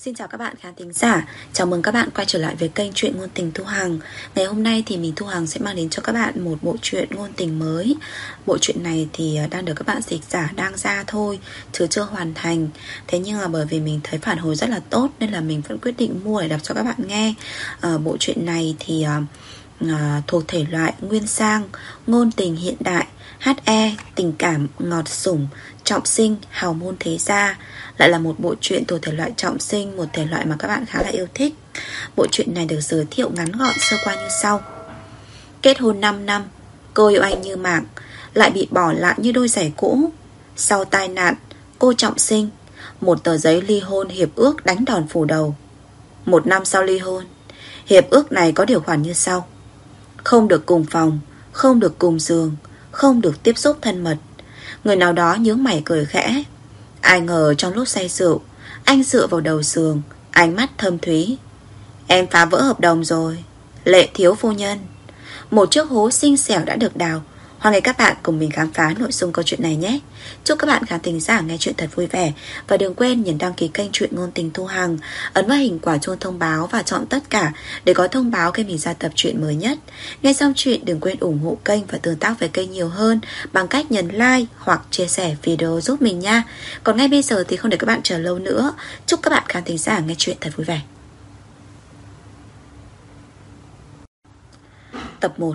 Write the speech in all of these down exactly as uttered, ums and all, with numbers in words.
Xin chào các bạn khán thính giả, chào mừng các bạn quay trở lại với kênh Truyện Ngôn Tình Thu Hằng. Ngày hôm nay thì mình Thu Hằng sẽ mang đến cho các bạn một bộ truyện ngôn tình mới. Bộ truyện này thì đang được các bạn dịch giả đang ra thôi, chứ chưa hoàn thành. Thế nhưng mà bởi vì mình thấy phản hồi rất là tốt nên là mình vẫn quyết định mua để đọc cho các bạn nghe. à, Bộ truyện này thì à, thuộc thể loại nguyên sang, ngôn tình hiện đại, hát e, tình cảm, ngọt sủng, trọng sinh, hào môn thế gia. Lại là một bộ truyện thuộc thể loại trọng sinh, một thể loại mà các bạn khá là yêu thích. Bộ truyện này được giới thiệu ngắn gọn sơ qua như sau. Kết hôn năm năm, cô yêu anh như mạng, lại bị bỏ lại như đôi giày cũ. Sau tai nạn, cô trọng sinh. Một tờ giấy ly hôn hiệp ước đánh đòn phủ đầu. Một năm sau ly hôn, hiệp ước này có điều khoản như sau: không được cùng phòng, không được cùng giường, không được tiếp xúc thân mật. Người nào đó nhướng mày cười khẽ. Ai ngờ trong lúc say rượu, anh dựa vào đầu giường, ánh mắt thâm thúy. Em phá vỡ hợp đồng rồi, Lệ thiếu phu nhân. Một chiếc hố xinh xẻo đã được đào. Hoan nghênh các bạn cùng mình khám phá nội dung câu chuyện này nhé. Chúc các bạn khán thính giả nghe chuyện thật vui vẻ. Và đừng quên nhấn đăng ký kênh Truyện Ngôn Tình Thu Hằng, ấn vào hình quả chuông thông báo và chọn tất cả để có thông báo khi mình ra tập truyện mới nhất. Nghe xong chuyện đừng quên ủng hộ kênh và tương tác với kênh nhiều hơn bằng cách nhấn like hoặc chia sẻ video giúp mình nha. Còn ngay bây giờ thì không để các bạn chờ lâu nữa, chúc các bạn khán thính giả nghe chuyện thật vui vẻ. Tập một.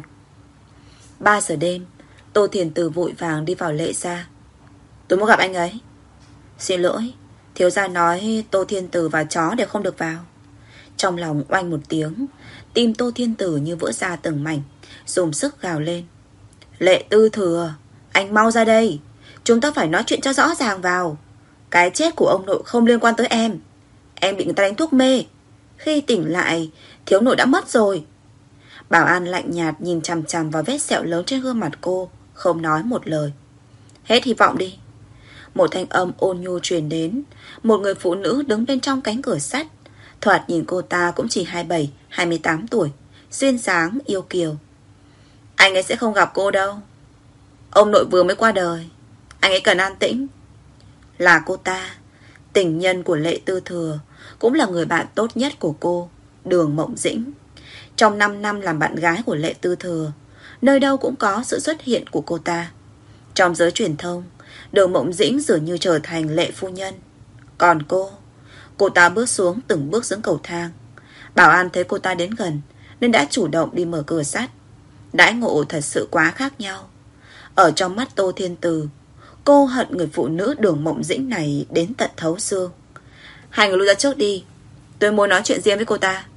Ba giờ đêm, Tô Thiền Từ vội vàng đi vào Lệ gia. Tôi muốn gặp anh ấy. Xin lỗi, thiếu gia nói Tô Thiên Tử và chó đều không được vào. Trong lòng oanh một tiếng, tim Tô Thiên Tử như vỡ ra từng mảnh, dùng sức gào lên. Lệ Tư Thừa, anh mau ra đây. Chúng ta phải nói chuyện cho rõ ràng vào. Cái chết của ông nội không liên quan tới em. Em bị người ta đánh thuốc mê. Khi tỉnh lại, thiếu nội đã mất rồi. Bảo An lạnh nhạt nhìn chằm chằm vào vết sẹo lớn trên gương mặt cô, không nói một lời. Hết hy vọng đi. Một thanh âm ôn nhu truyền đến. Một người phụ nữ đứng bên trong cánh cửa sắt. Thoạt nhìn cô ta cũng chỉ hai mươi bảy, hai mươi tám tuổi, duyên dáng, yêu kiều. Anh ấy sẽ không gặp cô đâu. Ông nội vừa mới qua đời, anh ấy cần an tĩnh. Là cô ta, tình nhân của Lệ Tư Thừa, cũng là người bạn tốt nhất của cô, Đường Mộng Dĩnh. Trong năm năm làm bạn gái của Lệ Tư Thừa, nơi đâu cũng có sự xuất hiện của cô ta. Trong giới truyền thông, Đường Mộng Dĩnh dường như trở thành Lệ phu nhân. Còn cô, cô ta bước xuống từng bước xuống cầu thang. Bảo An thấy cô ta đến gần nên đã chủ động đi mở cửa sắt. Đãi ngộ thật sự quá khác nhau. Ở trong mắt Tô Thiên Từ, cô hận người phụ nữ Đường Mộng Dĩnh này đến tận thấu xương. Hai người lui ra trước đi, tôi muốn nói chuyện riêng với cô ta.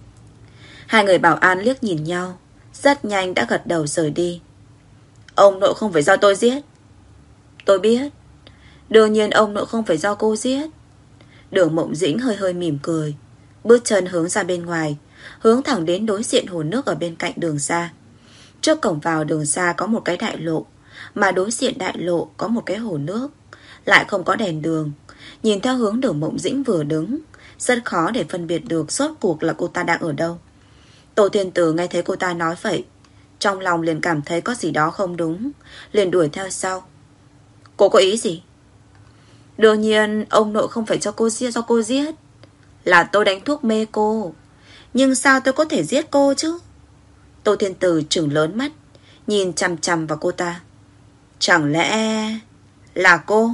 Hai người bảo an liếc nhìn nhau, rất nhanh đã gật đầu rời đi. Ông nội không phải do tôi giết. Tôi biết. Đương nhiên ông nội không phải do cô giết. Đường Mộng Dĩnh hơi hơi mỉm cười, bước chân hướng ra bên ngoài, hướng thẳng đến đối diện hồ nước ở bên cạnh đường xa. Trước cổng vào đường xa có một cái đại lộ, mà đối diện đại lộ có một cái hồ nước, lại không có đèn đường. Nhìn theo hướng Đường Mộng Dĩnh vừa đứng, rất khó để phân biệt được rốt cuộc là cô ta đang ở đâu. Tô Thiên Tử nghe thấy cô ta nói vậy, trong lòng liền cảm thấy có gì đó không đúng, liền đuổi theo sau. Cô có ý gì? Đương nhiên ông nội không phải cho cô giết, do cô giết. Là tôi đánh thuốc mê cô. Nhưng sao tôi có thể giết cô chứ? Tô Thiên Tử trừng lớn mắt, nhìn chằm chằm vào cô ta. Chẳng lẽ là cô?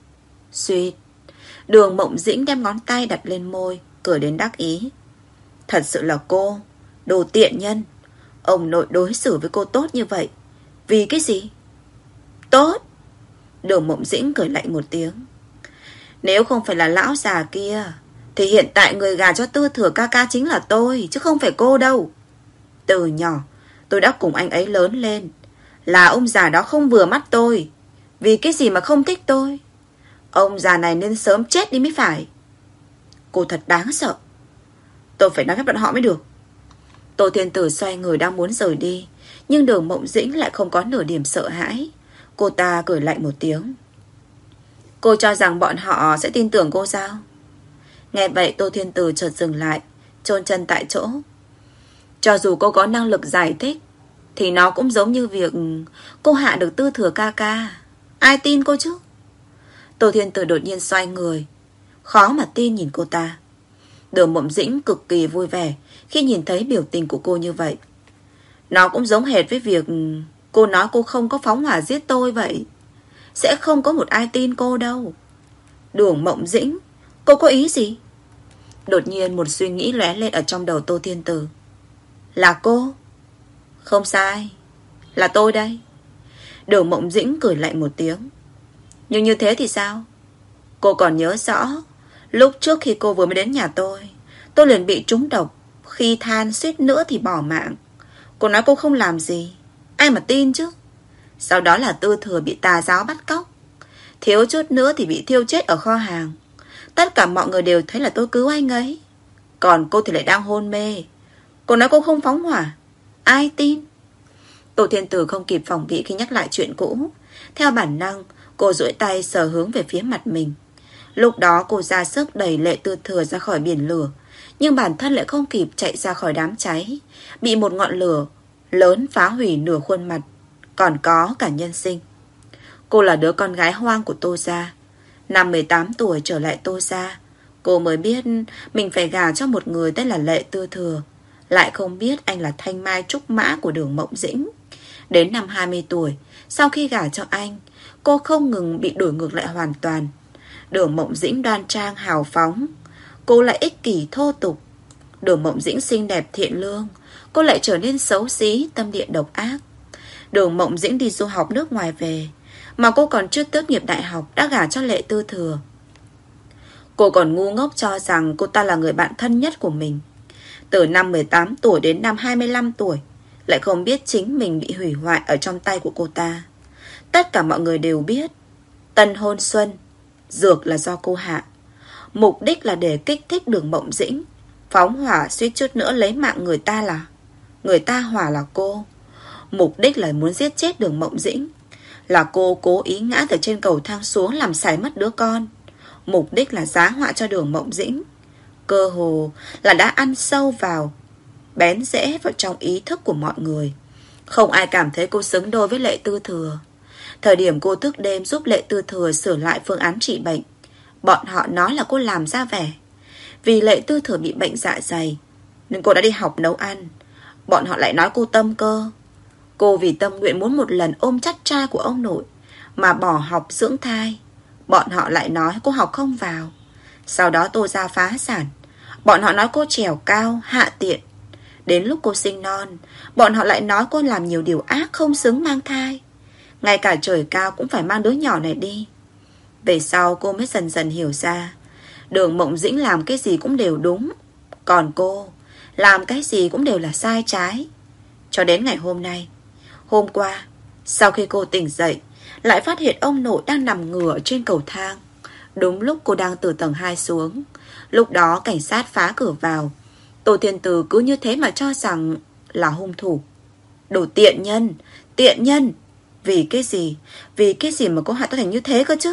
Suýt. Đường Mộng Dĩnh đem ngón tay đặt lên môi, cười đến đắc ý. Thật sự là cô, đồ tiện nhân. Ông nội đối xử với cô tốt như vậy vì cái gì? Tốt. Đường Mộng Dĩnh cười lạnh một tiếng. Nếu không phải là lão già kia thì hiện tại người gà cho Tư Thừa ca ca chính là tôi, chứ không phải cô đâu. Từ nhỏ tôi đã cùng anh ấy lớn lên. Là ông già đó không vừa mắt tôi. Vì cái gì mà không thích tôi? Ông già này nên sớm chết đi mới phải. Cô thật đáng sợ. Tôi phải nói với bọn họ mới được. Tô Thiên Tử xoay người đang muốn rời đi, nhưng Đường Mộng Dĩnh lại không có nửa điểm sợ hãi. Cô ta cười lạnh một tiếng. Cô cho rằng bọn họ sẽ tin tưởng cô sao? Nghe vậy Tô Thiên Tử chợt dừng lại, chôn chân tại chỗ. Cho dù cô có năng lực giải thích thì nó cũng giống như việc cô hạ được Tư Thừa ca ca. Ai tin cô chứ? Tô Thiên Tử đột nhiên xoay người, khó mà tin nhìn cô ta. Đường Mộng Dĩnh cực kỳ vui vẻ khi nhìn thấy biểu tình của cô như vậy. Nó cũng giống hệt với việc cô nói cô không có phóng hỏa giết tôi vậy. Sẽ không có một ai tin cô đâu. Đường Mộng Dĩnh, cô có ý gì? Đột nhiên một suy nghĩ lóe lên ở trong đầu Tô Thiên Tử. Là cô? Không sai, là tôi đây. Đường Mộng Dĩnh cười lạnh một tiếng. Nhưng như thế thì sao? Cô còn nhớ rõ lúc trước khi cô vừa mới đến nhà tôi, tôi liền bị trúng độc, khi than suýt nữa thì bỏ mạng. Cô nói cô không làm gì, ai mà tin chứ. Sau đó là Tư Thừa bị tà giáo bắt cóc, thiếu chút nữa thì bị thiêu chết ở kho hàng. Tất cả mọi người đều thấy là tôi cứu anh ấy, còn cô thì lại đang hôn mê. Cô nói cô không phóng hỏa, ai tin? Tô Thiên Tử không kịp phòng bị khi nhắc lại chuyện cũ. Theo bản năng, cô duỗi tay sờ hướng về phía mặt mình. Lúc đó cô ra sức đẩy Lệ Tư Thừa ra khỏi biển lửa, nhưng bản thân lại không kịp chạy ra khỏi đám cháy, bị một ngọn lửa lớn phá hủy nửa khuôn mặt, còn có cả nhân sinh. Cô là đứa con gái hoang của Tô gia. Năm mười tám tuổi trở lại Tô gia, cô mới biết mình phải gả cho một người tên là Lệ Tư Thừa, lại không biết anh là thanh mai trúc mã của Đường Mộng Dĩnh. Đến năm hai mươi tuổi, sau khi gả cho anh, cô không ngừng bị đổi ngược lại hoàn toàn. Đường Mộng Dĩnh đoan trang hào phóng, cô lại ích kỷ thô tục. Đường Mộng Dĩnh xinh đẹp thiện lương, cô lại trở nên xấu xí, tâm địa độc ác. Đường Mộng Dĩnh đi du học nước ngoài về, mà cô còn chưa tốt nghiệp đại học đã gả cho Lệ Tư Thừa. Cô còn ngu ngốc cho rằng cô ta là người bạn thân nhất của mình. Từ năm mười tám tuổi đến năm hai mươi lăm tuổi, lại không biết chính mình bị hủy hoại ở trong tay của cô ta. Tất cả mọi người đều biết tân hôn xuân, dược là do cô hạ. Mục đích là để kích thích Đường Mộng Dĩnh phóng hỏa suýt chút nữa lấy mạng người ta là Người ta hỏa là cô. Mục đích là muốn giết chết Đường Mộng Dĩnh. Là cô cố ý ngã từ trên cầu thang xuống làm sảy mất đứa con. Mục đích là giá họa cho Đường Mộng Dĩnh. Cơ hồ là đã ăn sâu vào, bén rễ vào trong ý thức của mọi người. Không ai cảm thấy cô xứng đôi với Lệ Tư Thừa. Thời điểm cô thức đêm giúp Lệ Tư Thừa sửa lại phương án trị bệnh, bọn họ nói là cô làm ra vẻ. Vì Lệ Tư Thừa bị bệnh dạ dày nên cô đã đi học nấu ăn. Bọn họ lại nói cô tâm cơ. Cô vì tâm nguyện muốn một lần ôm chắc trai của ông nội mà bỏ học dưỡng thai. Bọn họ lại nói cô học không vào. Sau đó Tô gia phá sản. Bọn họ nói cô trèo cao, hạ tiện. Đến lúc cô sinh non, bọn họ lại nói cô làm nhiều điều ác, không xứng mang thai. Ngay cả trời cao cũng phải mang đứa nhỏ này đi. Về sau cô mới dần dần hiểu ra, Đường Mộng Dĩnh làm cái gì cũng đều đúng, còn cô làm cái gì cũng đều là sai trái. Cho đến ngày hôm nay. Hôm qua, sau khi cô tỉnh dậy, lại phát hiện ông nội đang nằm ngửa trên cầu thang. Đúng lúc cô đang từ tầng hai xuống. Lúc đó cảnh sát phá cửa vào. Tô Thiên Từ cứ như thế mà cho rằng là hung thủ. Đồ tiện nhân, tiện nhân. Vì cái gì? Vì cái gì mà cô hại tôi thành như thế cơ chứ?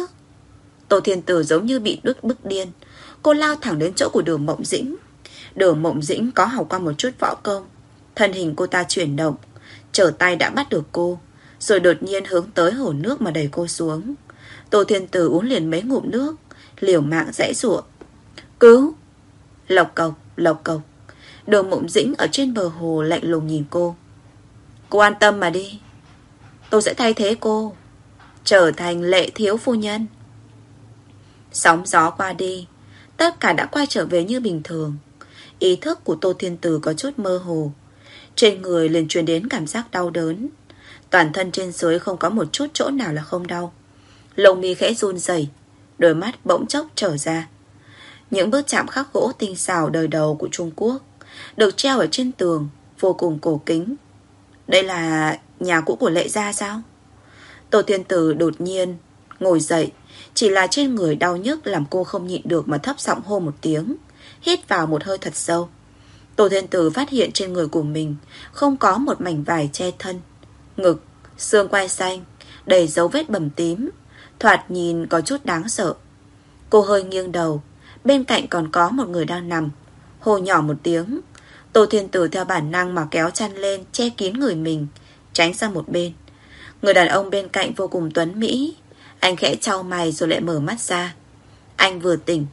Tô Thiên Từ giống như bị bức bức điên. Cô lao thẳng đến chỗ của Đường Mộng Dĩnh. Đường Mộng Dĩnh có học qua một chút võ công. Thân hình cô ta chuyển động, trở tay đã bắt được cô, rồi đột nhiên hướng tới hồ nước mà đẩy cô xuống. Tô Thiên Từ uống liền mấy ngụm nước, liều mạng giãy giụa. Cứu! Lộc cộc, lộc cộc. Đường Mộng Dĩnh ở trên bờ hồ lạnh lùng nhìn cô. Cô an tâm mà đi, tôi sẽ thay thế cô, trở thành Lệ thiếu phu nhân. Sóng gió qua đi, tất cả đã quay trở về như bình thường. Ý thức của Tô Thiên Từ có chút mơ hồ. Trên người liền truyền đến cảm giác đau đớn. Toàn thân trên dưới không có một chút chỗ nào là không đau. Lông mi khẽ run rẩy, đôi mắt bỗng chốc trở ra. Những bức chạm khắc gỗ tinh xảo đời đầu của Trung Quốc được treo ở trên tường, vô cùng cổ kính. Đây là nhà cũ của Lệ gia sao? Tô Thiên Từ đột nhiên ngồi dậy. Chỉ là trên người đau nhức làm cô không nhịn được mà thấp giọng hô một tiếng, hít vào một hơi thật sâu. Tô Thiên Từ phát hiện trên người của mình không có một mảnh vải che thân. Ngực, xương quai xanh đầy dấu vết bầm tím, thoạt nhìn có chút đáng sợ. Cô hơi nghiêng đầu. Bên cạnh còn có một người đang nằm. Hô nhỏ một tiếng. Tô Thiên Từ theo bản năng mà kéo chăn lên, che kín người mình, tránh sang một bên. Người đàn ông bên cạnh vô cùng tuấn mỹ. Anh khẽ chau mày rồi lại mở mắt ra. Anh vừa tỉnh,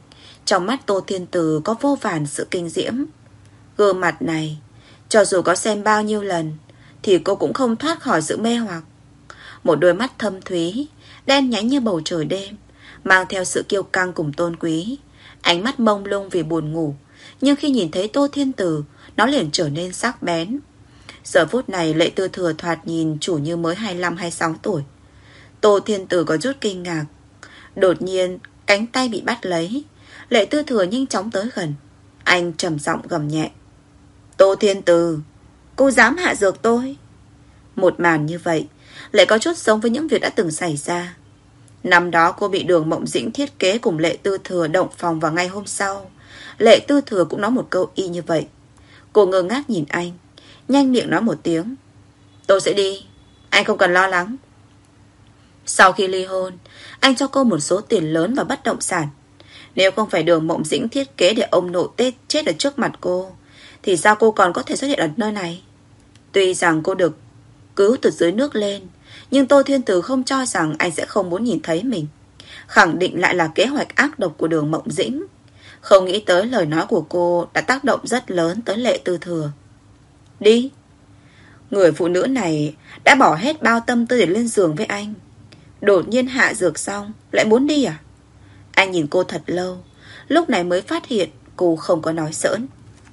Trong mắt Tô Thiên Từ có vô vàn sự kinh diễm. Gương mặt này, cho dù có xem bao nhiêu lần, thì cô cũng không thoát khỏi sự mê hoặc. Một đôi mắt thâm thúy, đen nhánh như bầu trời đêm, mang theo sự kiêu căng cùng tôn quý. Ánh mắt mông lung vì buồn ngủ, nhưng khi nhìn thấy Tô Thiên Từ, nó liền trở nên sắc bén. Giờ phút này Lệ Tư Thừa thoạt nhìn chủ như mới hai mươi lăm hai mươi sáu tuổi. Tô Thiên Từ có chút kinh ngạc. Đột nhiên cánh tay bị bắt lấy. Lệ Tư Thừa nhanh chóng tới gần. Anh trầm giọng gầm nhẹ: Tô Thiên Từ, cô dám hạ dược tôi? Một màn như vậy lại có chút giống với những việc đã từng xảy ra. Năm đó cô bị Đường Mộng Dĩnh thiết kế cùng Lệ Tư Thừa động phòng vào ngay hôm sau. Lệ Tư Thừa cũng nói một câu y như vậy. Cô ngơ ngác nhìn anh, nhanh miệng nói một tiếng: Tôi sẽ đi, anh không cần lo lắng. Sau khi ly hôn, anh cho cô một số tiền lớn và bất động sản. Nếu không phải Đường Mộng Dĩnh thiết kế để ông nội Tết chết ở trước mặt cô, thì sao cô còn có thể xuất hiện ở nơi này? Tuy rằng cô được cứu từ dưới nước lên, nhưng Tô Thiên Từ không cho rằng anh sẽ không muốn nhìn thấy mình. Khẳng định lại là kế hoạch ác độc của Đường Mộng Dĩnh. Không nghĩ tới lời nói của cô đã tác động rất lớn tới Lệ Tư Thừa. Đi. Người phụ nữ này đã bỏ hết bao tâm tư để lên giường với anh, đột nhiên hạ dược xong lại muốn đi à? Anh nhìn cô thật lâu, lúc này mới phát hiện cô không có nói giỡn.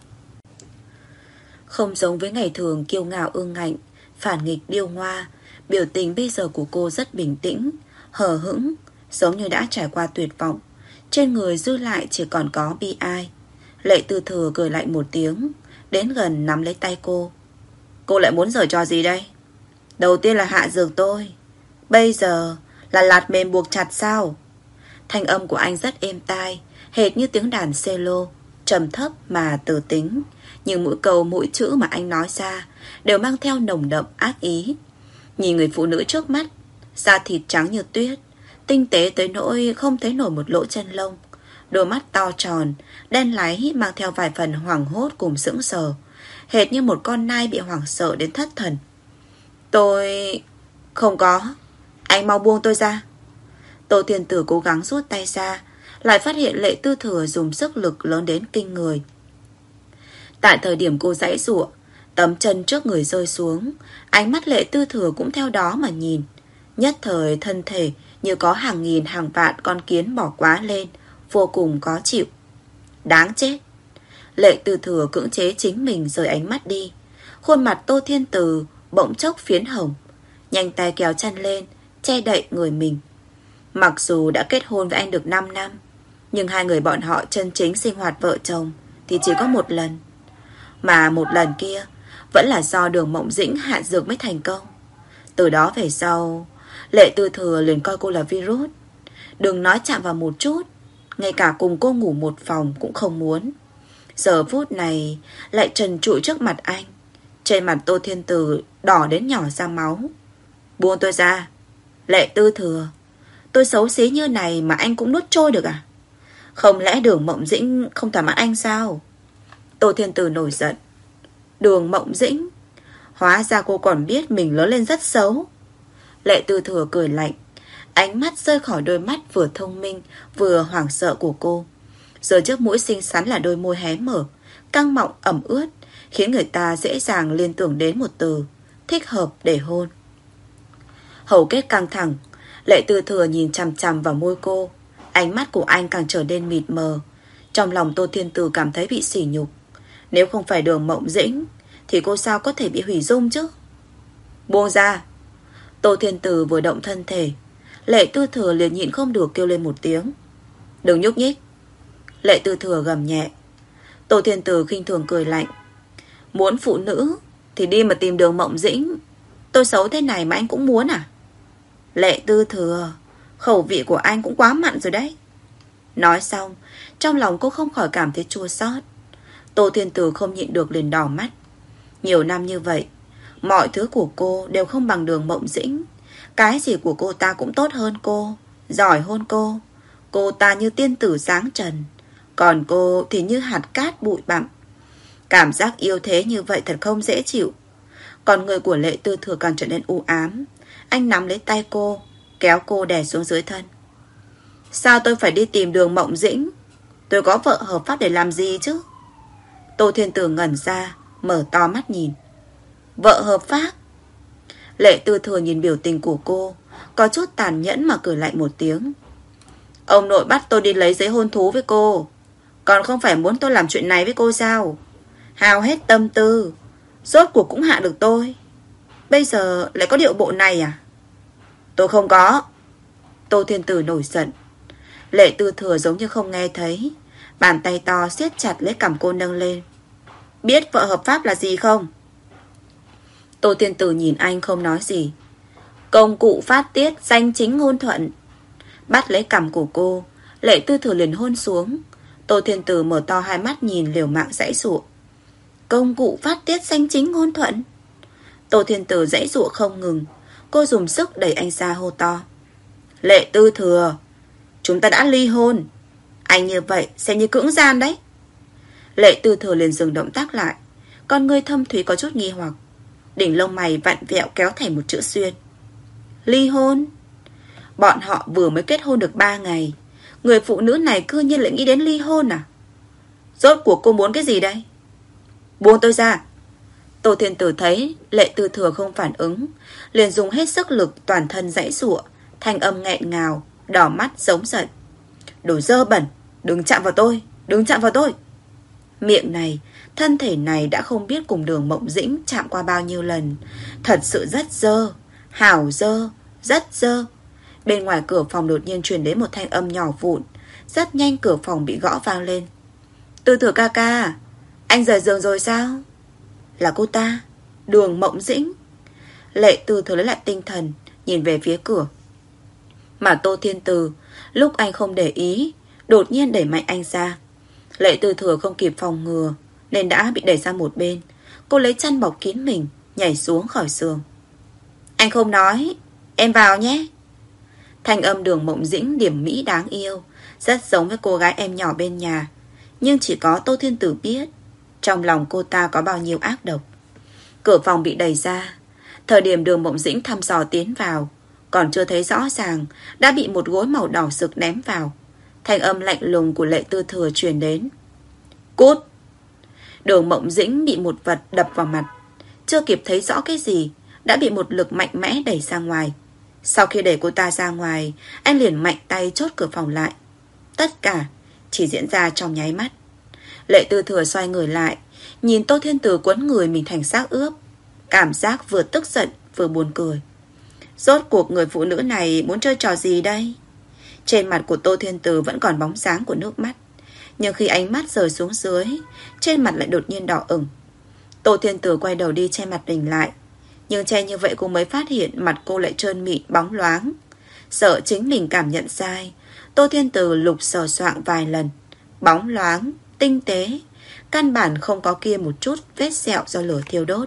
Không giống với ngày thường kiêu ngạo ương ngạnh, phản nghịch điêu ngoa, biểu tình bây giờ của cô rất bình tĩnh, hờ hững, giống như đã trải qua tuyệt vọng. Trên người dư lại chỉ còn có bi ai. Lệ Tư Thừa cười lạnh một tiếng, đến gần nắm lấy tay cô. Cô lại muốn giở trò gì đây? Đầu tiên là hạ dược tôi, bây giờ là lạt mềm buộc chặt sao? Thanh âm của anh rất êm tai, hệt như tiếng đàn cello, trầm thấp mà từ tính. Nhưng mỗi câu mỗi chữ mà anh nói ra đều mang theo nồng đậm ác ý. Nhìn người phụ nữ trước mắt, da thịt trắng như tuyết, tinh tế tới nỗi không thấy nổi một lỗ chân lông. Đôi mắt to tròn, đen láy, mang theo vài phần hoảng hốt cùng sững sờ, hệt như một con nai bị hoảng sợ đến thất thần. Tôi... không có. Anh mau buông tôi ra. Tô Thiên Tử cố gắng rút tay ra, lại phát hiện Lệ Tư Thừa dùng sức lực lớn đến kinh người. Tại thời điểm cô giãy giụa, tấm chân trước người rơi xuống, ánh mắt Lệ Tư Thừa cũng theo đó mà nhìn. Nhất thời thân thể như có hàng nghìn hàng vạn con kiến bỏ quá lên, vô cùng khó chịu. Đáng chết. Lệ Tư Thừa cưỡng chế chính mình rời ánh mắt đi. Khuôn mặt Tô Thiên Từ bỗng chốc phiến hồng, nhanh tay kéo chăn lên, che đậy người mình. Mặc dù đã kết hôn với anh được năm năm, nhưng hai người bọn họ chân chính sinh hoạt vợ chồng thì chỉ có một lần. Mà một lần kia vẫn là do Đường Mộng Dĩnh hạ dược mới thành công. Từ đó về sau, Lệ Tư Thừa liền coi cô là virus. Đừng nói chạm vào một chút, ngay cả cùng cô ngủ một phòng cũng không muốn. Giờ phút này lại trần trụi trước mặt anh. Trên mặt Tô Thiên Từ đỏ đến nhỏ ra máu. Buông tôi ra. Lệ Tư Thừa, tôi xấu xí như này mà anh cũng nuốt trôi được à? Không lẽ Đường Mộng Dĩnh không thỏa mãn anh sao? Tô Thiên Từ nổi giận. Đường Mộng Dĩnh? Hóa ra cô còn biết mình lớn lên rất xấu. Lệ Tư Thừa cười lạnh, ánh mắt rơi khỏi đôi mắt vừa thông minh vừa hoảng sợ của cô. Giờ trước mũi xinh xắn là đôi môi hé mở, căng mọng ẩm ướt, khiến người ta dễ dàng liên tưởng đến một từ: thích hợp để hôn. Hầu kết căng thẳng, Lệ Tư Thừa nhìn chằm chằm vào môi cô. Ánh mắt của anh càng trở nên mịt mờ. Trong lòng Tô Thiên Từ cảm thấy bị sỉ nhục. Nếu không phải Đường Mộng Dĩnh thì cô sao có thể bị hủy dung chứ? Buông ra. Tô Thiên Từ vừa động thân thể, Lệ Tư Thừa liền nhịn không được kêu lên một tiếng. Đừng nhúc nhích. Lệ Tư Thừa gầm nhẹ. Tô Thiên Từ khinh thường cười lạnh. Muốn phụ nữ thì đi mà tìm Đường Mộng Dĩnh. Tôi xấu thế này mà anh cũng muốn à? Lệ Tư Thừa, khẩu vị của anh cũng quá mặn rồi đấy. Nói xong, trong lòng cô không khỏi cảm thấy chua xót. Tô Thiên Từ không nhịn được liền đỏ mắt. Nhiều năm như vậy, mọi thứ của cô đều không bằng Đường Mộng Dĩnh. Cái gì của cô ta cũng tốt hơn cô, giỏi hơn cô. Cô ta như tiên tử sáng trần, còn cô thì như hạt cát bụi bặm. Cảm giác yêu thế như vậy thật không dễ chịu. Còn người của Lệ Tư Thừa càng trở nên u ám. Anh nắm lấy tay cô, kéo cô đè xuống dưới thân. Sao tôi phải đi tìm Đường Mộng Dĩnh? Tôi có vợ hợp pháp để làm gì chứ? Tô Thiên Tử ngẩn ra, mở to mắt nhìn. Vợ hợp pháp? Lệ Tư Thừa nhìn biểu tình của cô, có chút tàn nhẫn mà cười lại một tiếng. Ông nội bắt tôi đi lấy giấy hôn thú với cô, còn không phải muốn tôi làm chuyện này với cô sao? Hao hết tâm tư, rốt cuộc cũng hạ được tôi. Bây giờ lại có điệu bộ này à? Tôi không có. Tô Thiên Tử nổi giận. Lệ Tư Thừa giống như không nghe thấy, bàn tay to siết chặt lấy cằm cô nâng lên. Biết vợ hợp pháp là gì không? Tô Thiên Tử nhìn anh không nói gì. Công cụ phát tiết danh chính ngôn thuận. Bắt lấy cằm của cô, Lệ Tư Thừa liền hôn xuống. Tô Thiên Tử mở to hai mắt nhìn, liều mạng giãy giụa. Công cụ phát tiết danh chính ngôn thuận? Tô Thiên Tử giãy giụa không ngừng. Cô dùng sức đẩy anh ra hô to. Lệ Tư Thừa, chúng ta đã ly hôn. Anh như vậy xem như cưỡng gian đấy. Lệ Tư Thừa liền dừng động tác lại. Con người thâm thúy có chút nghi hoặc. Đỉnh lông mày vặn vẹo kéo thành một chữ xuyên. Ly hôn? Bọn họ vừa mới kết hôn được ba ngày, người phụ nữ này cư nhiên lại nghĩ đến ly hôn à? Rốt cuộc cô muốn cái gì đây? Buông tôi ra. Tô Thiên Tử thấy Lệ Tư Thừa không phản ứng, liền dùng hết sức lực toàn thân giãy giụa, thanh âm nghẹn ngào, đỏ mắt giống giận. Đồ dơ bẩn, đừng chạm vào tôi, đừng chạm vào tôi. Miệng này, thân thể này đã không biết cùng Đường Mộng Dĩnh chạm qua bao nhiêu lần. Thật sự rất dơ, hảo dơ, rất dơ. Bên ngoài cửa phòng đột nhiên truyền đến một thanh âm nhỏ vụn. Rất nhanh cửa phòng bị gõ vang lên. Tư Thừa ca ca, anh rời giường rồi sao? Là cô ta, Đường Mộng Dĩnh. Lệ Tư Thừa lấy lại tinh thần, nhìn về phía cửa. Mà Tô Thiên Tử, lúc anh không để ý, đột nhiên đẩy mạnh anh ra. Lệ Tư Thừa không kịp phòng ngừa, nên đã bị đẩy sang một bên. Cô lấy chăn bọc kín mình, nhảy xuống khỏi giường. Anh không nói, em vào nhé. Thanh âm Đường Mộng Dĩnh điểm mỹ đáng yêu, rất giống với cô gái em nhỏ bên nhà. Nhưng chỉ có Tô Thiên Tử biết trong lòng cô ta có bao nhiêu ác độc. Cửa phòng bị đẩy ra. Thời điểm Đường Mộng Dĩnh thăm dò tiến vào, còn chưa thấy rõ ràng, đã bị một gối màu đỏ sực ném vào. Thanh âm lạnh lùng của Lệ Tư Thừa truyền đến. Cút! Đường Mộng Dĩnh bị một vật đập vào mặt. Chưa kịp thấy rõ cái gì, đã bị một lực mạnh mẽ đẩy ra ngoài. Sau khi đẩy cô ta ra ngoài, anh liền mạnh tay chốt cửa phòng lại. Tất cả chỉ diễn ra trong nháy mắt. Lệ Tư Thừa xoay người lại, nhìn Tô Thiên Tử quấn người mình thành xác ướp. Cảm giác vừa tức giận vừa buồn cười. Rốt cuộc người phụ nữ này muốn chơi trò gì đây? Trên mặt của Tô Thiên Tử vẫn còn bóng dáng của nước mắt, nhưng khi ánh mắt rời xuống dưới, trên mặt lại đột nhiên đỏ ửng. Tô Thiên Tử quay đầu đi che mặt mình lại, nhưng che như vậy cô mới phát hiện mặt cô lại trơn mịn bóng loáng. Sợ chính mình cảm nhận sai, Tô Thiên Tử lục sờ soạng vài lần. Bóng loáng, tinh tế, căn bản không có kia một chút vết sẹo do lửa thiêu đốt.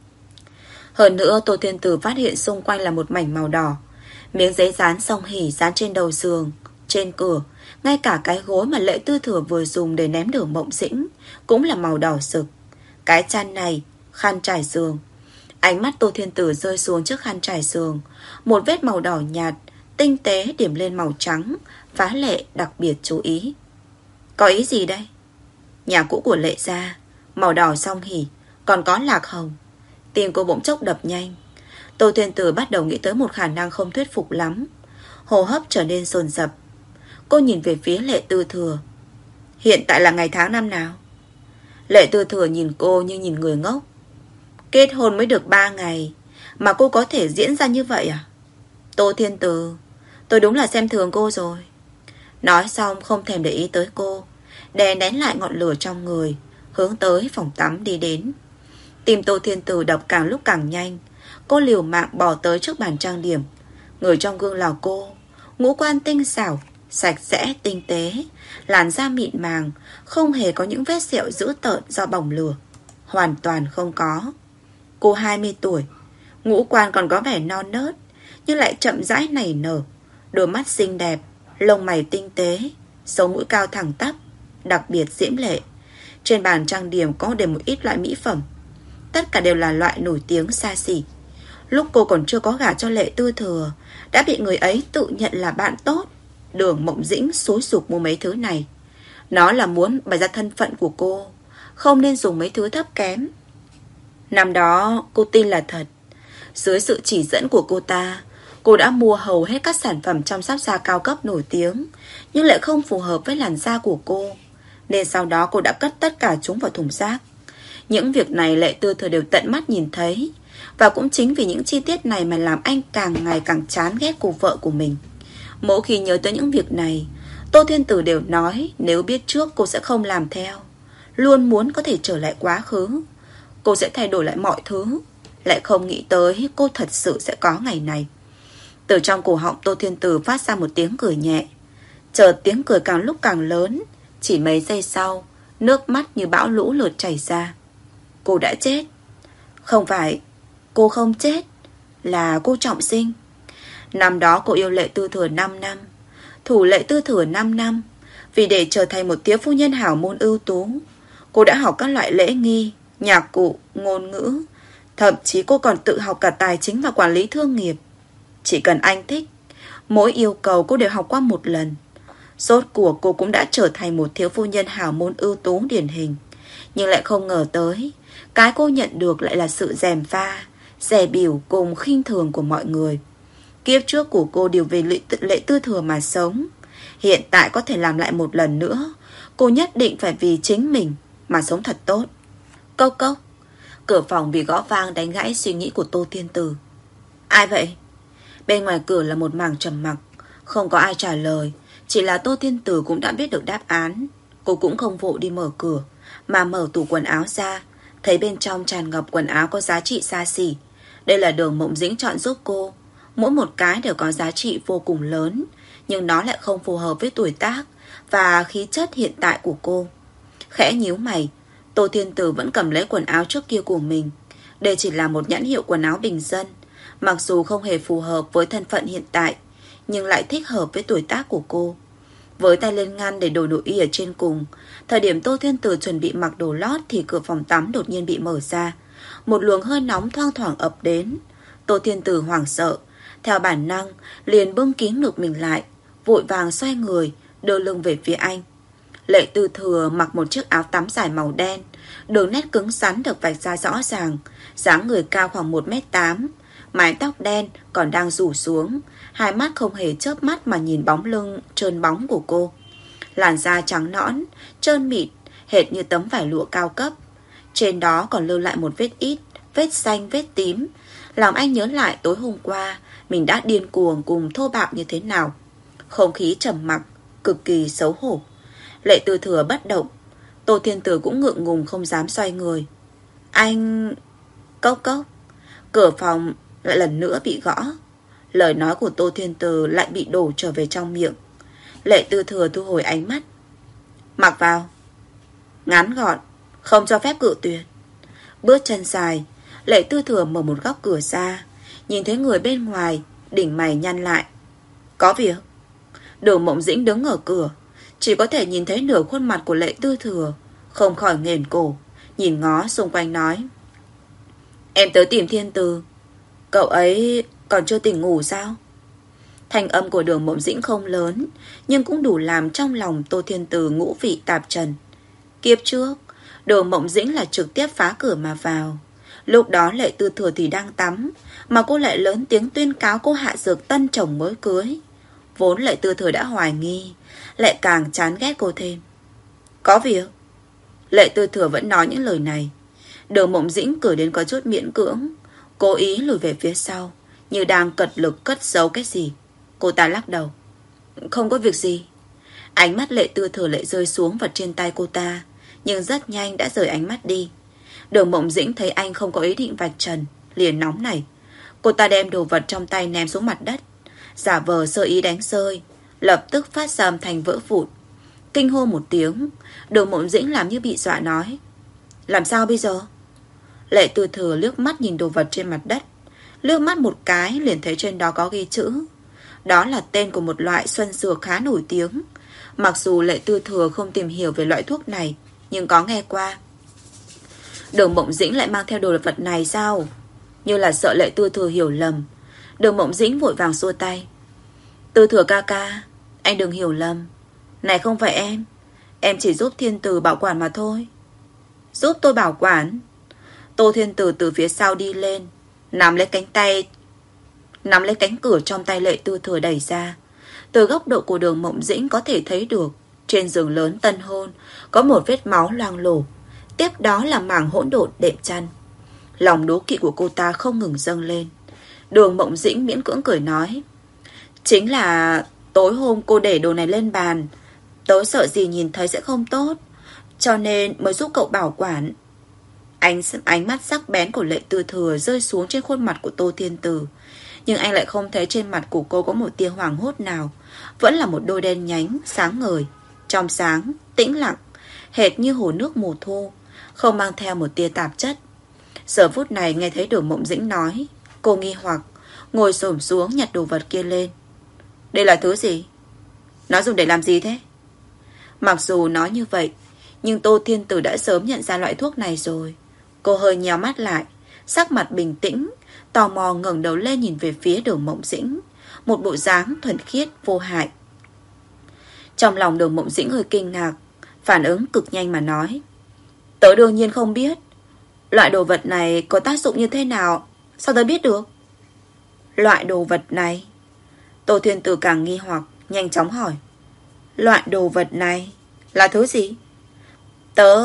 Hơn nữa Tô Thiên Tử phát hiện xung quanh là một mảnh màu đỏ. Miếng giấy dán song hỉ dán trên đầu giường, trên cửa, ngay cả cái gối mà Lệ Tư Thừa vừa dùng để ném Đường Mộng Dĩnh cũng là màu đỏ sực. Cái chăn này, khăn trải giường. Ánh mắt Tô Thiên Tử rơi xuống trước khăn trải giường. Một vết màu đỏ nhạt, tinh tế điểm lên màu trắng, phá lệ đặc biệt chú ý. Có ý gì đây? Nhà cũ của Lệ gia, màu đỏ song hỉ, còn có lạc hồng. Tim cô bỗng chốc đập nhanh. Tô Thiên Tử bắt đầu nghĩ tới một khả năng không thuyết phục lắm. Hô hấp trở nên dồn dập. Cô nhìn về phía Lệ Tư Thừa. Hiện tại là ngày tháng năm nào? Lệ Tư Thừa nhìn cô như nhìn người ngốc. Kết hôn mới được ba ngày mà cô có thể diễn ra như vậy à? Tô Thiên Tử, tôi đúng là xem thường cô rồi. Nói xong không thèm để ý tới cô, đè nén lại ngọn lửa trong người, hướng tới phòng tắm đi đến. Tim Tô Thiên Tử đập càng lúc càng nhanh. Cô liều mạng bỏ tới trước bàn trang điểm. Người trong gương là cô, ngũ quan tinh xảo, sạch sẽ tinh tế, làn da mịn màng, không hề có những vết sẹo dữ tợn do bỏng lửa. Hoàn toàn không có. Cô hai mươi tuổi, ngũ quan còn có vẻ non nớt, nhưng lại chậm rãi nảy nở. Đôi mắt xinh đẹp, lông mày tinh tế, sống mũi cao thẳng tắp, đặc biệt diễm lệ. Trên bàn trang điểm có để một ít loại mỹ phẩm. Tất cả đều là loại nổi tiếng xa xỉ. Lúc cô còn chưa có gả cho Lệ Tư Thừa, đã bị người ấy tự nhận là bạn tốt. Đường Mộng Dĩnh xúi giục mua mấy thứ này. Nó là muốn bày ra thân phận của cô, không nên dùng mấy thứ thấp kém. Năm đó cô tin là thật. Dưới sự chỉ dẫn của cô ta, cô đã mua hầu hết các sản phẩm chăm sóc da cao cấp nổi tiếng, nhưng lại không phù hợp với làn da của cô, nên sau đó cô đã cất tất cả chúng vào thùng rác. Những việc này Lệ Tư Thừa đều tận mắt nhìn thấy, và cũng chính vì những chi tiết này mà làm anh càng ngày càng chán ghét cô vợ của mình. Mỗi khi nhớ tới những việc này, Tô Thiên Tử đều nói nếu biết trước cô sẽ không làm theo, luôn muốn có thể trở lại quá khứ. Cô sẽ thay đổi lại mọi thứ, lại không nghĩ tới cô thật sự sẽ có ngày này. Từ trong cổ họng Tô Thiên Tử phát ra một tiếng cười nhẹ. Chợt tiếng cười càng lúc càng lớn. Chỉ mấy giây sau, nước mắt như bão lũ lượt chảy ra. Cô đã chết. Không phải, cô không chết, là cô trọng sinh. Năm đó cô yêu Lệ Tư Thừa năm năm, thủ Lệ Tư Thừa năm năm. Vì để trở thành một thiếu phu nhân hảo môn ưu tú, cô đã học các loại lễ nghi, nhạc cụ, ngôn ngữ. Thậm chí cô còn tự học cả tài chính và quản lý thương nghiệp. Chỉ cần anh thích, mỗi yêu cầu cô đều học qua một lần. Rốt cuộc cô cũng đã trở thành một thiếu phu nhân hảo môn ưu tú điển hình. Nhưng lại không ngờ tới, cái cô nhận được lại là sự gièm pha, dè bỉu cùng khinh thường của mọi người. Kiếp trước của cô đều vì Lệ, Lệ Tư Thừa mà sống. Hiện tại có thể làm lại một lần nữa, cô nhất định phải vì chính mình mà sống thật tốt. Cốc cốc. Cửa phòng bị gõ vang đánh gãy suy nghĩ của Tô Thiên Tử. Ai vậy? Bên ngoài cửa là một mảng trầm mặc, không có ai trả lời. Chỉ là Tô Thiên Tử cũng đã biết được đáp án. Cô cũng không vội đi mở cửa, mà mở tủ quần áo ra, thấy bên trong tràn ngập quần áo có giá trị xa xỉ. Đây là Đường Mộng Dĩnh chọn giúp cô. Mỗi một cái đều có giá trị vô cùng lớn, nhưng nó lại không phù hợp với tuổi tác và khí chất hiện tại của cô. Khẽ nhíu mày, Tô Thiên Tử vẫn cầm lấy quần áo trước kia của mình. Đây chỉ là một nhãn hiệu quần áo bình dân, mặc dù không hề phù hợp với thân phận hiện tại, nhưng lại thích hợp với tuổi tác của cô. Với tay lên ngăn để đồ nội y ở trên cùng, thời điểm Tô Thiên Tử chuẩn bị mặc đồ lót thì cửa phòng tắm đột nhiên bị mở ra. Một luồng hơi nóng thoang thoảng ập đến. Tô Thiên Tử hoảng sợ, theo bản năng liền bưng kín ngực mình lại, vội vàng xoay người, đưa lưng về phía anh. Lệ Tư Thừa mặc một chiếc áo tắm dài màu đen, đường nét cứng rắn được vạch ra rõ ràng, dáng người cao khoảng một mét tám, mái tóc đen còn đang rủ xuống, hai mắt không hề chớp mắt mà nhìn bóng lưng trơn bóng của cô. Làn da trắng nõn, trơn mịn, hệt như tấm vải lụa cao cấp. Trên đó còn lưu lại một vết ít, vết xanh, vết tím, làm anh nhớ lại tối hôm qua mình đã điên cuồng cùng thô bạo như thế nào. Không khí trầm mặc, cực kỳ xấu hổ. Lệ Tư Thừa bất động. Tô Thiên Tử cũng ngượng ngùng không dám xoay người. Anh... Cốc cốc. Cửa phòng lại lần nữa bị gõ. Lời nói của Tô Thiên Tử lại bị đổ trở về trong miệng. Lệ Tư Thừa thu hồi ánh mắt. Mặc vào. Ngắn gọn, không cho phép cự tuyệt. Bước chân dài, Lệ Tư Thừa mở một góc cửa ra, nhìn thấy người bên ngoài, đỉnh mày nhăn lại. Có việc. Đường Mộng Dĩnh đứng ở cửa, chỉ có thể nhìn thấy nửa khuôn mặt của Lệ Tư Thừa, không khỏi nghển cổ, nhìn ngó xung quanh nói. Em tới tìm Thiên Từ. Cậu ấy còn chưa tỉnh ngủ sao? Thanh âm của Đường Mộng Dĩnh không lớn, nhưng cũng đủ làm trong lòng Tô Thiên Từ ngũ vị tạp trần. Kiếp trước, Đường Mộng Dĩnh là trực tiếp phá cửa mà vào. Lúc đó Lệ Tư Thừa thì đang tắm, mà cô lại lớn tiếng tuyên cáo cô hạ dược tân chồng mới cưới. Vốn Lệ Tư Thừa đã hoài nghi, lại càng chán ghét cô thêm. Có việc. Lệ Tư Thừa vẫn nói những lời này. Đường Mộng Dĩnh cười đến có chút miễn cưỡng, cố ý lùi về phía sau, như đang cật lực cất giấu cái gì. Cô ta lắc đầu. Không có việc gì. Ánh mắt Lệ Tư Thừa lại rơi xuống vào trên tay cô ta, nhưng rất nhanh đã rời ánh mắt đi. Đường Mộng Dĩnh thấy anh không có ý định vạch trần, liền nóng nảy. Cô ta đem đồ vật trong tay ném xuống mặt đất, giả vờ sơ ý đánh rơi, lập tức phát ra âm thanh vỡ vụn. Kinh hô một tiếng, Đường Mộng Dĩnh làm như bị dọa nói. Làm sao bây giờ? Lệ Tư Thừa liếc mắt nhìn đồ vật trên mặt đất, liếc mắt một cái liền thấy trên đó có ghi chữ. Đó là tên của một loại xuân dược khá nổi tiếng. Mặc dù Lệ Tư Thừa không tìm hiểu về loại thuốc này, nhưng có nghe qua. Đường Mộng Dĩnh lại mang theo đồ vật này sao? Như là sợ Lệ Tư Thừa hiểu lầm. Đường Mộng Dĩnh vội vàng xua tay. Tư Thừa ca ca, anh đừng hiểu lầm. Này không phải em. Em chỉ giúp Thiên Từ bảo quản mà thôi. Giúp tôi bảo quản? Tô Thiên Từ từ phía sau đi lên, nắm lấy cánh tay Nắm lấy cánh cửa trong tay Lệ Tư Thừa đẩy ra. Từ góc độ của Đường Mộng Dĩnh có thể thấy được trên giường lớn tân hôn có một vết máu loang lổ, tiếp đó là mảng hỗn độn đệm chăn. Lòng đố kỵ của cô ta không ngừng dâng lên. Đường Mộng Dĩnh miễn cưỡng cười nói, chính là tối hôm cô để đồ này lên bàn, tớ sợ gì nhìn thấy sẽ không tốt, cho nên mới giúp cậu bảo quản. Ánh, ánh mắt sắc bén của Lệ Tư Thừa rơi xuống trên khuôn mặt của Tô Thiên Từ, nhưng anh lại không thấy trên mặt của cô có một tia hoảng hốt nào. Vẫn là một đôi đen nhánh, sáng ngời, trong sáng, tĩnh lặng, hệt như hồ nước mùa thu, không mang theo một tia tạp chất. Giờ phút này nghe thấy Đường Mộng Dĩnh nói, cô nghi hoặc ngồi xổm xuống nhặt đồ vật kia lên. Đây là thứ gì? Nó dùng để làm gì thế? Mặc dù nói như vậy, nhưng Tô Thiên Tử đã sớm nhận ra loại thuốc này rồi. Cô hơi nheo mắt lại, sắc mặt bình tĩnh, tò mò ngẩng đầu lên nhìn về phía Đường Mộng Dĩnh, một bộ dáng thuần khiết vô hại. Trong lòng Đường Mộng Dĩnh hơi kinh ngạc, phản ứng cực nhanh mà nói, tớ đương nhiên không biết. Loại đồ vật này có tác dụng như thế nào, sao tớ biết được? Loại đồ vật này? Tô Thiên Tử càng nghi hoặc, nhanh chóng hỏi, loại đồ vật này là thứ gì? Tớ...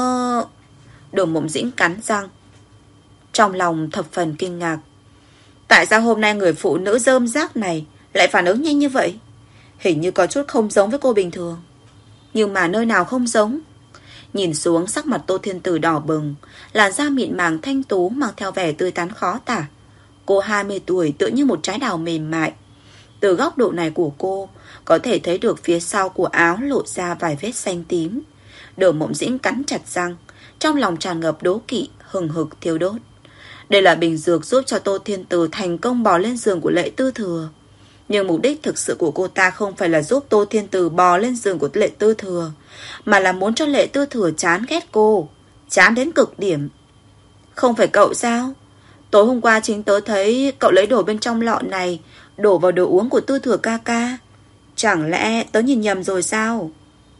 Đường Mộng Dĩnh cắn răng, trong lòng thập phần kinh ngạc. Tại sao hôm nay người phụ nữ rơm rác này lại phản ứng nhanh như vậy? Hình như có chút không giống với cô bình thường. Nhưng mà nơi nào không giống? Nhìn xuống sắc mặt Tô Thiên Tử đỏ bừng, làn da mịn màng thanh tú mang theo vẻ tươi tắn khó tả. Cô hai mươi tuổi tựa như một trái đào mềm mại. Từ góc độ này của cô, có thể thấy được phía sau của áo lộ ra vài vết xanh tím. Đường Mộng Dĩnh cắn chặt răng, trong lòng tràn ngập đố kỵ, hừng hực thiêu đốt. Đây là bình dược giúp cho Tô Thiên Tử thành công bò lên giường của Lệ Tư Thừa. Nhưng mục đích thực sự của cô ta không phải là giúp Tô Thiên Tử bò lên giường của Lệ Tư Thừa, mà là muốn cho Lệ Tư Thừa chán ghét cô, chán đến cực điểm. Không phải cậu sao? Tối hôm qua chính tớ thấy cậu lấy đồ bên trong lọ này đổ vào đồ uống của Tư Thừa ca ca. Chẳng lẽ tớ nhìn nhầm rồi sao?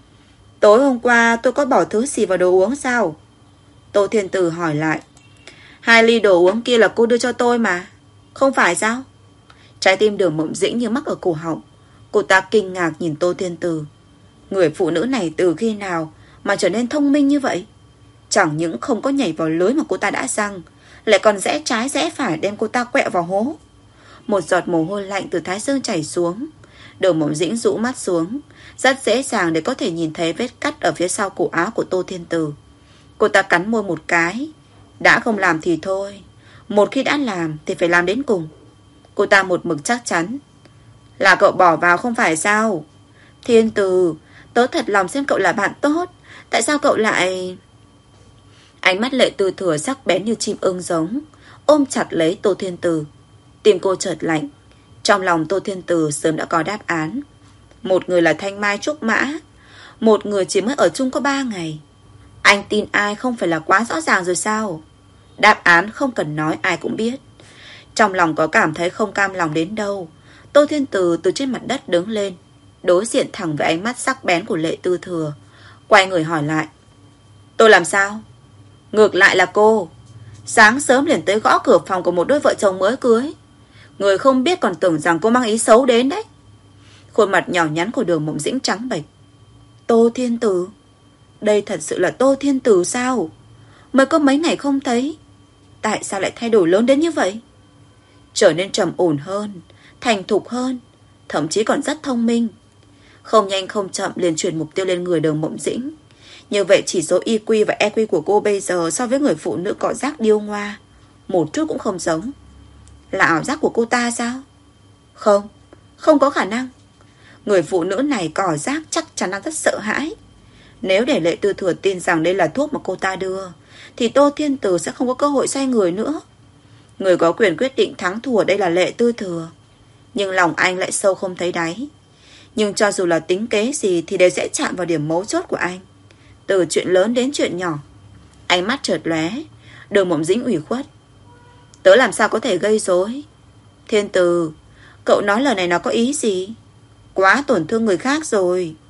Tối hôm qua tôi có bỏ thứ gì vào đồ uống sao? Tô Thiên Tử hỏi lại. Hai ly đồ uống kia là cô đưa cho tôi mà, không phải sao? Trái tim Đường Mộng Dĩnh như mắc ở cổ họng. Cô ta kinh ngạc nhìn Tô Thiên Tử. Người phụ nữ này từ khi nào mà trở nên thông minh như vậy? Chẳng những không có nhảy vào lưới mà cô ta đã răng, lại còn rẽ trái rẽ phải đem cô ta quẹo vào hố. Một giọt mồ hôi lạnh từ thái dương chảy xuống. Đường Mộng Dĩnh rũ mắt xuống, rất dễ dàng để có thể nhìn thấy vết cắt ở phía sau cổ áo của Tô Thiên Tử. Cô ta cắn môi một cái. Đã không làm thì thôi, một khi đã làm thì phải làm đến cùng. Cô ta một mực chắc chắn. Là cậu bỏ vào không phải sao? Thiên Tử, tớ thật lòng xem cậu là bạn tốt, tại sao cậu lại... Ánh mắt Lệ Tư Thừa sắc bén như chim ưng giống, ôm chặt lấy Tô Thiên Tử. Tim cô chợt lạnh. Trong lòng Tô Thiên Tử sớm đã có đáp án. Một người là Thanh Mai Trúc Mã, một người chỉ mới ở chung có ba ngày. Anh tin ai không phải là quá rõ ràng rồi sao? Đáp án không cần nói ai cũng biết. Trong lòng có cảm thấy không cam lòng đến đâu, Tô Thiên Tử từ trên mặt đất đứng lên, đối diện thẳng với ánh mắt sắc bén của Lệ Tư Thừa, quay người hỏi lại. Tôi làm sao? Ngược lại là cô, sáng sớm liền tới gõ cửa phòng của một đôi vợ chồng mới cưới. Người không biết còn tưởng rằng cô mang ý xấu đến đấy. Khuôn mặt nhỏ nhắn của Đường Mộng Dĩnh trắng bệch. Tô Thiên Tử? Đây thật sự là Tô Thiên Tử sao? Mới có mấy ngày không thấy, tại sao lại thay đổi lớn đến như vậy? Trở nên trầm ổn hơn, thành thục hơn, thậm chí còn rất thông minh. Không nhanh không chậm liền chuyển mục tiêu lên người Đường Mộng Dĩnh. Như vậy chỉ số i kiu và e kiu của cô bây giờ so với người phụ nữ cọ rác điêu ngoa một chút cũng không giống. Là ảo giác của cô ta sao? Không, không có khả năng. Người phụ nữ này cỏ rác chắc chắn đang rất sợ hãi. Nếu để Lệ Tư Thừa tin rằng đây là thuốc mà cô ta đưa, thì Tô Thiên Tử sẽ không có cơ hội xoay người nữa. Người có quyền quyết định thắng thua đây là Lệ Tư Thừa. Nhưng lòng anh lại sâu không thấy đáy. Nhưng cho dù là tính kế gì thì đều sẽ chạm vào điểm mấu chốt của anh. Từ chuyện lớn đến chuyện nhỏ. Ánh mắt chợt lóe. Đường Mộng Dĩnh ủy khuất. Tớ làm sao có thể gây rối? Thiên Tử, cậu nói lời này nó có ý gì? Quá tổn thương người khác rồi.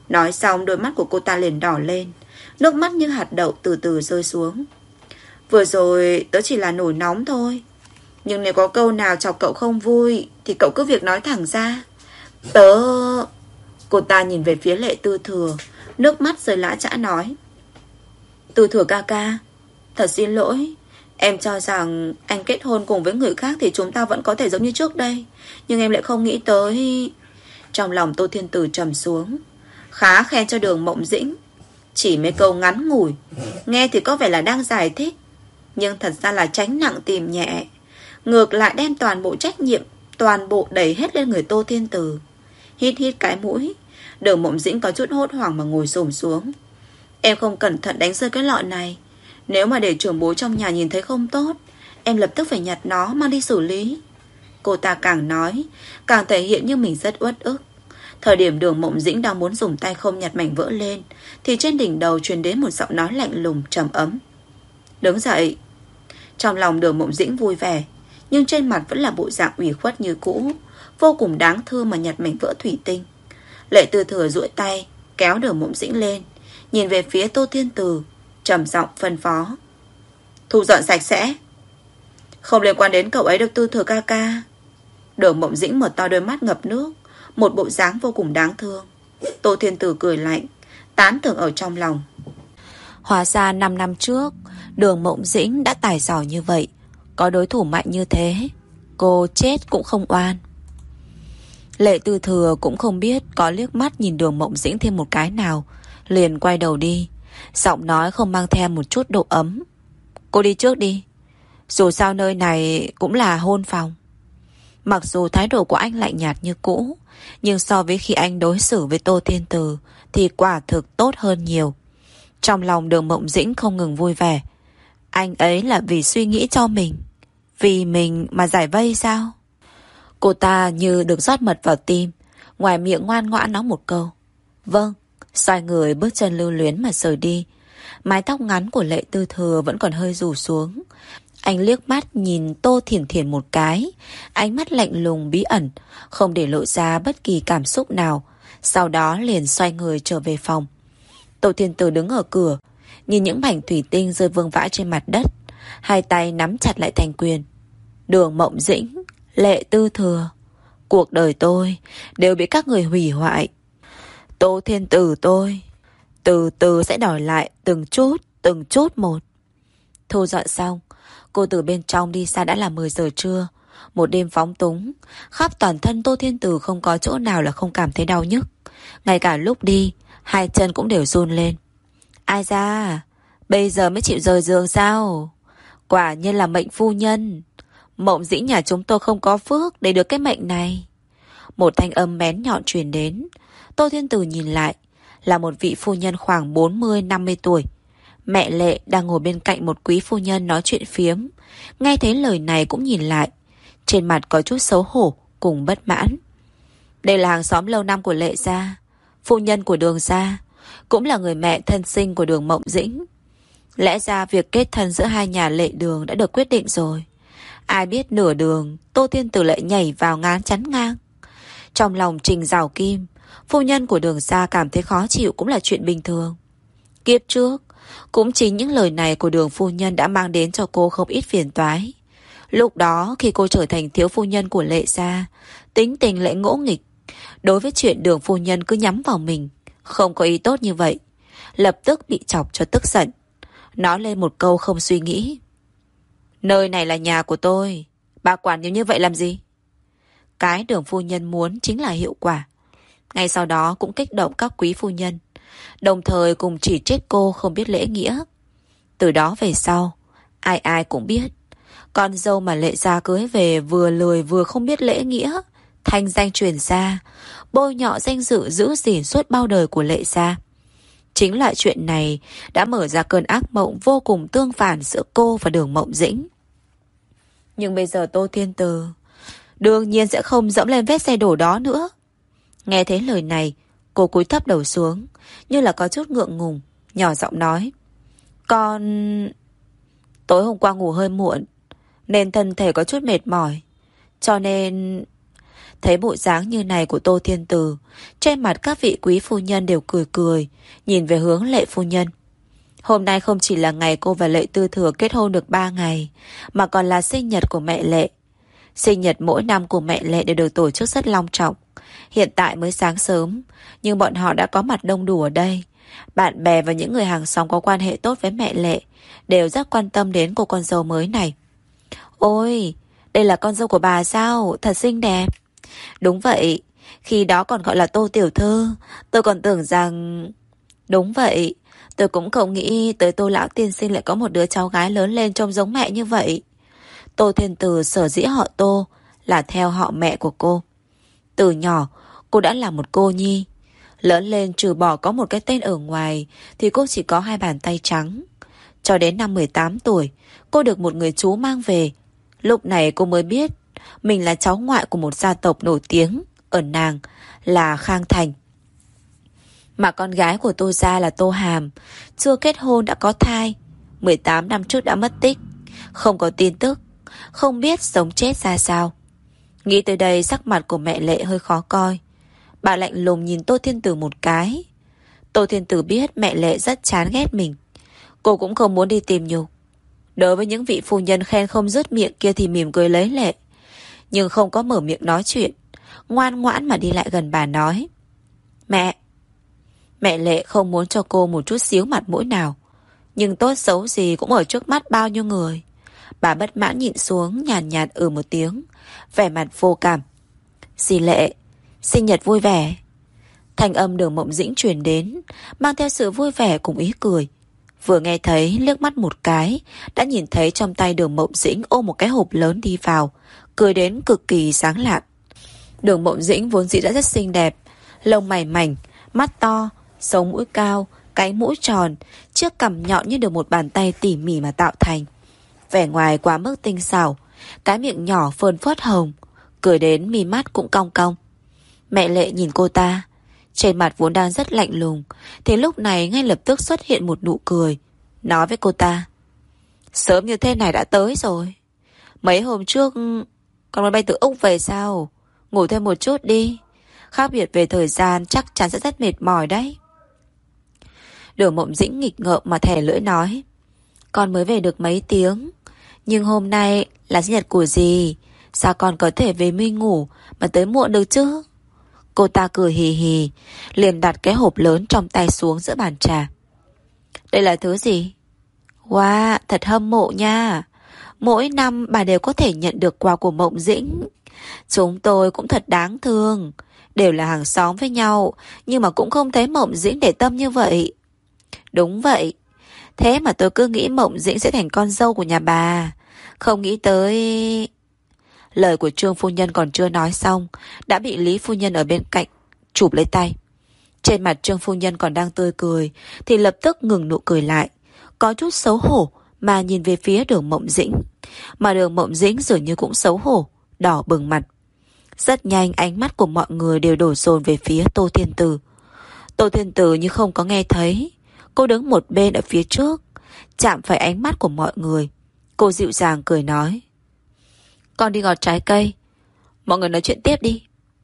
Nói xong đôi mắt của cô ta liền đỏ lên, nước mắt như hạt đậu từ từ rơi xuống. Vừa rồi tớ chỉ là nổi nóng thôi, nhưng nếu có câu nào chọc cậu không vui thì cậu cứ việc nói thẳng ra. Tớ... Cô ta nhìn về phía Lệ Tư Thừa, nước mắt rơi lã chã nói. Tư Thừa ca ca, thật xin lỗi. Em cho rằng anh kết hôn cùng với người khác thì chúng ta vẫn có thể giống như trước đây, nhưng em lại không nghĩ tới... Trong lòng Tô Thiên Tử trầm xuống. Khá khen cho Đường Mộng Dĩnh. Chỉ mấy câu ngắn ngủi, nghe thì có vẻ là đang giải thích, nhưng thật ra là tránh nặng tìm nhẹ, ngược lại đem toàn bộ trách nhiệm, toàn bộ đẩy hết lên người Tô Thiên Tử. Hít hít cái mũi, Đường Mộng Dĩnh có chút hốt hoảng mà ngồi xổm xuống. Em không cẩn thận đánh rơi cái lọ này, nếu mà để trưởng bối trong nhà nhìn thấy không tốt, em lập tức phải nhặt nó mang đi xử lý. Cô ta càng nói, càng thể hiện như mình rất uất ức. Thời điểm Đường Mộng Dĩnh đang muốn dùng tay không nhặt mảnh vỡ lên, thì trên đỉnh đầu truyền đến một giọng nói lạnh lùng trầm ấm. Đứng dậy. Trong lòng Đường Mộng Dĩnh vui vẻ, nhưng trên mặt vẫn là bộ dạng ủy khuất như cũ, vô cùng đáng thương mà nhặt mảnh vỡ thủy tinh. Lệ Tư Thừa duỗi tay kéo Đường Mộng Dĩnh lên, nhìn về phía Tô Thiên Tử, trầm giọng phân phó. Thu dọn sạch sẽ. Không liên quan đến cậu ấy được Tư Thừa ca ca. Đường Mộng Dĩnh mở to đôi mắt ngập nước, một bộ dáng vô cùng đáng thương. Tô Thiên Tử cười lạnh, tán thưởng ở trong lòng. Hóa ra năm năm trước Đường Mộng Dĩnh đã tài giỏi như vậy, có đối thủ mạnh như thế, cô chết cũng không oan. Lệ Tư Thừa cũng không biết có liếc mắt nhìn Đường Mộng Dĩnh thêm một cái nào, liền quay đầu đi, giọng nói không mang theo một chút độ ấm. Cô đi trước đi, dù sao nơi này cũng là hôn phòng. Mặc dù thái độ của anh lạnh nhạt như cũ, nhưng so với khi anh đối xử với Tô Thiên Tử thì quả thực tốt hơn nhiều. Trong lòng Đường Mộng Dĩnh không ngừng vui vẻ. Anh ấy là vì suy nghĩ cho mình, vì mình mà giải vây sao? Cô ta như được rót mật vào tim, ngoài miệng ngoan ngoãn nói một câu. Vâng, xoay người bước chân lưu luyến mà rời đi. Mái tóc ngắn của Lệ Tư Thừa vẫn còn hơi rủ xuống. Anh liếc mắt nhìn Tô Thiển Thiển một cái, ánh mắt lạnh lùng bí ẩn, không để lộ ra bất kỳ cảm xúc nào. Sau đó liền xoay người trở về phòng. Tô Thiên Tử đứng ở cửa, nhìn những mảnh thủy tinh rơi vương vãi trên mặt đất, hai tay nắm chặt lại thành quyền. Đường Mộng Dĩnh, Lệ Tư Thừa, cuộc đời tôi đều bị các người hủy hoại. Tô Thiên Tử tôi từ từ sẽ đòi lại từng chút, từng chút một. Thu dọn xong, cô từ bên trong đi xa đã là mười giờ trưa. Một đêm phóng túng, khắp toàn thân Tô Thiên Tử không có chỗ nào là không cảm thấy đau nhức. Ngay cả lúc đi, hai chân cũng đều run lên. Ai da, bây giờ mới chịu rời giường sao? Quả nhiên là mệnh phu nhân. Mộng Dĩnh nhà chúng tôi không có phước để được cái mệnh này. Một thanh âm bén nhọn truyền đến. Tô Thiên Tử nhìn lại, là một vị phu nhân khoảng bốn mươi năm mươi tuổi. Mẹ Lệ đang ngồi bên cạnh một quý phu nhân nói chuyện phiếm. Nghe thấy lời này cũng nhìn lại, trên mặt có chút xấu hổ cùng bất mãn. Đây là hàng xóm lâu năm của Lệ gia, phu nhân của Đường gia, cũng là người mẹ thân sinh của Đường Mộng Dĩnh. Lẽ ra việc kết thân giữa hai nhà Lệ Đường đã được quyết định rồi. Ai biết nửa đường Tô Thiên Tử lại nhảy vào ngán chắn ngang. Trong lòng Trình Giảo Kim, phu nhân của Đường gia cảm thấy khó chịu cũng là chuyện bình thường. Kiếp trước, cũng chính những lời này của Đường phu nhân đã mang đến cho cô không ít phiền toái. Lúc đó khi cô trở thành thiếu phu nhân của Lệ gia, tính tình lại ngỗ nghịch. Đối với chuyện Đường phu nhân cứ nhắm vào mình, không có ý tốt như vậy, lập tức bị chọc cho tức giận, nói lên một câu không suy nghĩ. Nơi này là nhà của tôi, bà quản nhiều như vậy làm gì? Cái Đường phu nhân muốn chính là hiệu quả. Ngay sau đó cũng kích động các quý phu nhân, đồng thời cùng chỉ trích cô không biết lễ nghĩa. Từ đó về sau, ai ai cũng biết con dâu mà Lệ gia cưới về vừa lười vừa không biết lễ nghĩa, thanh danh truyền ra, bôi nhọ danh dự giữ gìn suốt bao đời của Lệ gia. Chính loại chuyện này đã mở ra cơn ác mộng vô cùng tương phản giữa cô và Đường Mộng Dĩnh. Nhưng bây giờ Tô Thiên Tử đương nhiên sẽ không dẫm lên vết xe đổ đó nữa. Nghe thấy lời này, cô cúi thấp đầu xuống, như là có chút ngượng ngùng, nhỏ giọng nói. Con... Tối hôm qua ngủ hơi muộn, nên thân thể có chút mệt mỏi. Cho nên... Thấy bộ dáng như này của Tô Thiên Từ, trên mặt các vị quý phu nhân đều cười cười, nhìn về hướng Lệ phu nhân. Hôm nay không chỉ là ngày cô và Lệ Tư Thừa kết hôn được ba ngày, mà còn là sinh nhật của mẹ Lệ. Sinh nhật mỗi năm của mẹ Lệ đều được tổ chức rất long trọng. Hiện tại mới sáng sớm, nhưng bọn họ đã có mặt đông đủ ở đây. Bạn bè và những người hàng xóm có quan hệ tốt với mẹ Lệ đều rất quan tâm đến cô con dâu mới này. Ôi, đây là con dâu của bà sao? Thật xinh đẹp. Đúng vậy, khi đó còn gọi là Tô Tiểu Thư. Tôi còn tưởng rằng... Đúng vậy, tôi cũng không nghĩ tới Tô lão tiên sinh lại có một đứa cháu gái lớn lên trông giống mẹ như vậy. Tô Thiên Từ sở dĩ họ Tô là theo họ mẹ của cô. Từ nhỏ, cô đã là một cô nhi. Lớn lên trừ bỏ có một cái tên ở ngoài thì cô chỉ có hai bàn tay trắng. Cho đến năm mười tám tuổi, cô được một người chú mang về. Lúc này cô mới biết mình là cháu ngoại của một gia tộc nổi tiếng ở nàng là Khang Thành. Mà con gái của Tô gia là Tô Hàm, chưa kết hôn đã có thai, mười tám năm trước đã mất tích, không có tin tức, không biết sống chết ra sao. Nghĩ tới đây sắc mặt của mẹ Lệ hơi khó coi. Bà lạnh lùng nhìn Tô Thiên Tử một cái. Tô Thiên Tử biết mẹ Lệ rất chán ghét mình. Cô cũng không muốn đi tìm nhục. Đối với những vị phu nhân khen không dứt miệng kia thì mỉm cười lấy lệ, nhưng không có mở miệng nói chuyện, ngoan ngoãn mà đi lại gần bà nói: Mẹ. Mẹ Lệ không muốn cho cô một chút xíu mặt mũi nào, nhưng tốt xấu gì cũng ở trước mắt bao nhiêu người. Bà bất mãn nhịn xuống, nhàn nhạt, nhạt ừ một tiếng, vẻ mặt vô cảm. Dì Lệ, sinh nhật vui vẻ. Thanh âm Đường Mộng Dĩnh truyền đến, mang theo sự vui vẻ cùng ý cười. Vừa nghe thấy, liếc mắt một cái, đã nhìn thấy trong tay Đường Mộng Dĩnh ôm một cái hộp lớn đi vào, cười đến cực kỳ sáng lạn. Đường Mộng Dĩnh vốn dĩ đã rất xinh đẹp, lông mày mảnh, mắt to, sống mũi cao, cái mũi tròn, chiếc cằm nhọn như được một bàn tay tỉ mỉ mà tạo thành. Vẻ ngoài quá mức tinh xảo, cái miệng nhỏ phơn phớt hồng, cười đến mi mắt cũng cong cong. Mẹ Lệ nhìn cô ta, trên mặt vốn đang rất lạnh lùng, thì lúc này ngay lập tức xuất hiện một nụ cười, nói với cô ta: Sớm như thế này đã tới rồi. Mấy hôm trước con máy bay từ Úc về sao? Ngủ thêm một chút đi. Khác biệt về thời gian chắc chắn sẽ rất mệt mỏi đấy. Đường Mộng Dĩnh nghịch ngợm mà thè lưỡi nói: Con mới về được mấy tiếng, nhưng hôm nay là sinh nhật của dì, sao con có thể về mi ngủ mà tới muộn được chứ? Cô ta cười hì hì, liền đặt cái hộp lớn trong tay xuống giữa bàn trà. Đây là thứ gì? Wow, thật hâm mộ nha. Mỗi năm bà đều có thể nhận được quà của Mộng Dĩnh. Chúng tôi cũng thật đáng thương, đều là hàng xóm với nhau, nhưng mà cũng không thấy Mộng Dĩnh để tâm như vậy. Đúng vậy, thế mà tôi cứ nghĩ Mộng Dĩnh sẽ thành con dâu của nhà bà, không nghĩ tới... Lời của Trương phu nhân còn chưa nói xong, đã bị Lý phu nhân ở bên cạnh chụp lấy tay. Trên mặt Trương phu nhân còn đang tươi cười, thì lập tức ngừng nụ cười lại, có chút xấu hổ mà nhìn về phía Đường Mộng Dĩnh. Mà Đường Mộng Dĩnh dường như cũng xấu hổ, đỏ bừng mặt. Rất nhanh ánh mắt của mọi người đều đổ dồn về phía Tô Thiên Từ. Tô Thiên Từ như không có nghe thấy. Cô đứng một bên ở phía trước, chạm phải ánh mắt của mọi người. Cô dịu dàng cười nói: Con đi gọt trái cây, mọi người nói chuyện tiếp đi.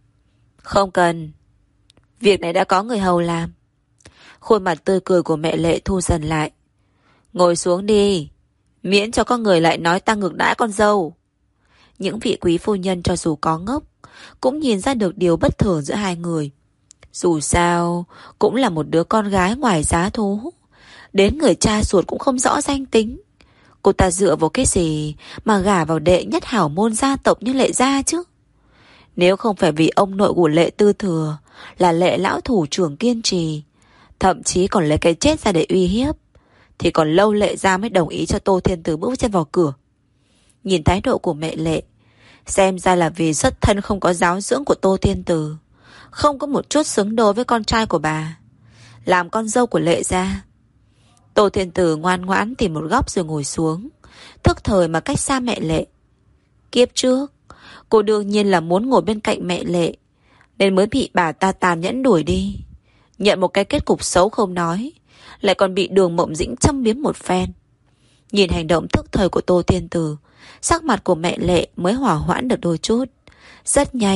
Không cần, việc này đã có người hầu làm. Khuôn mặt tươi cười của mẹ Lệ thu dần lại. Ngồi xuống đi, miễn cho có người lại nói ta ngược đãi con dâu. Những vị quý phu nhân cho dù có ngốc cũng nhìn ra được điều bất thường giữa hai người. Dù sao cũng là một đứa con gái ngoài giá thú, đến người cha ruột cũng không rõ danh tính. Cô ta dựa vào cái gì mà gả vào đệ nhất hảo môn gia tộc như Lệ gia chứ? Nếu không phải vì ông nội của Lệ Tư Thừa là Lệ lão thủ trưởng kiên trì, thậm chí còn lấy cái chết ra để uy hiếp, thì còn lâu Lệ gia mới đồng ý cho Tô Thiên Tử bước chân vào cửa. Nhìn thái độ của mẹ Lệ, xem ra là vì xuất thân không có giáo dưỡng của Tô Thiên Tử, không có một chút xứng đôi với con trai của bà, làm con dâu của Lệ gia. Tô Thiên Tử ngoan ngoãn tìm một góc rồi ngồi xuống, thức thời mà cách xa mẹ Lệ. Kiếp trước, cô đương nhiên là muốn ngồi bên cạnh mẹ Lệ, nên mới bị bà ta tàn nhẫn đuổi đi. Nhận một cái kết cục xấu không nói, lại còn bị Đường Mộng Dĩnh châm biếm một phen. Nhìn hành động thức thời của Tô Thiên Tử, sắc mặt của mẹ Lệ mới hỏa hoãn được đôi chút. Rất nhanh,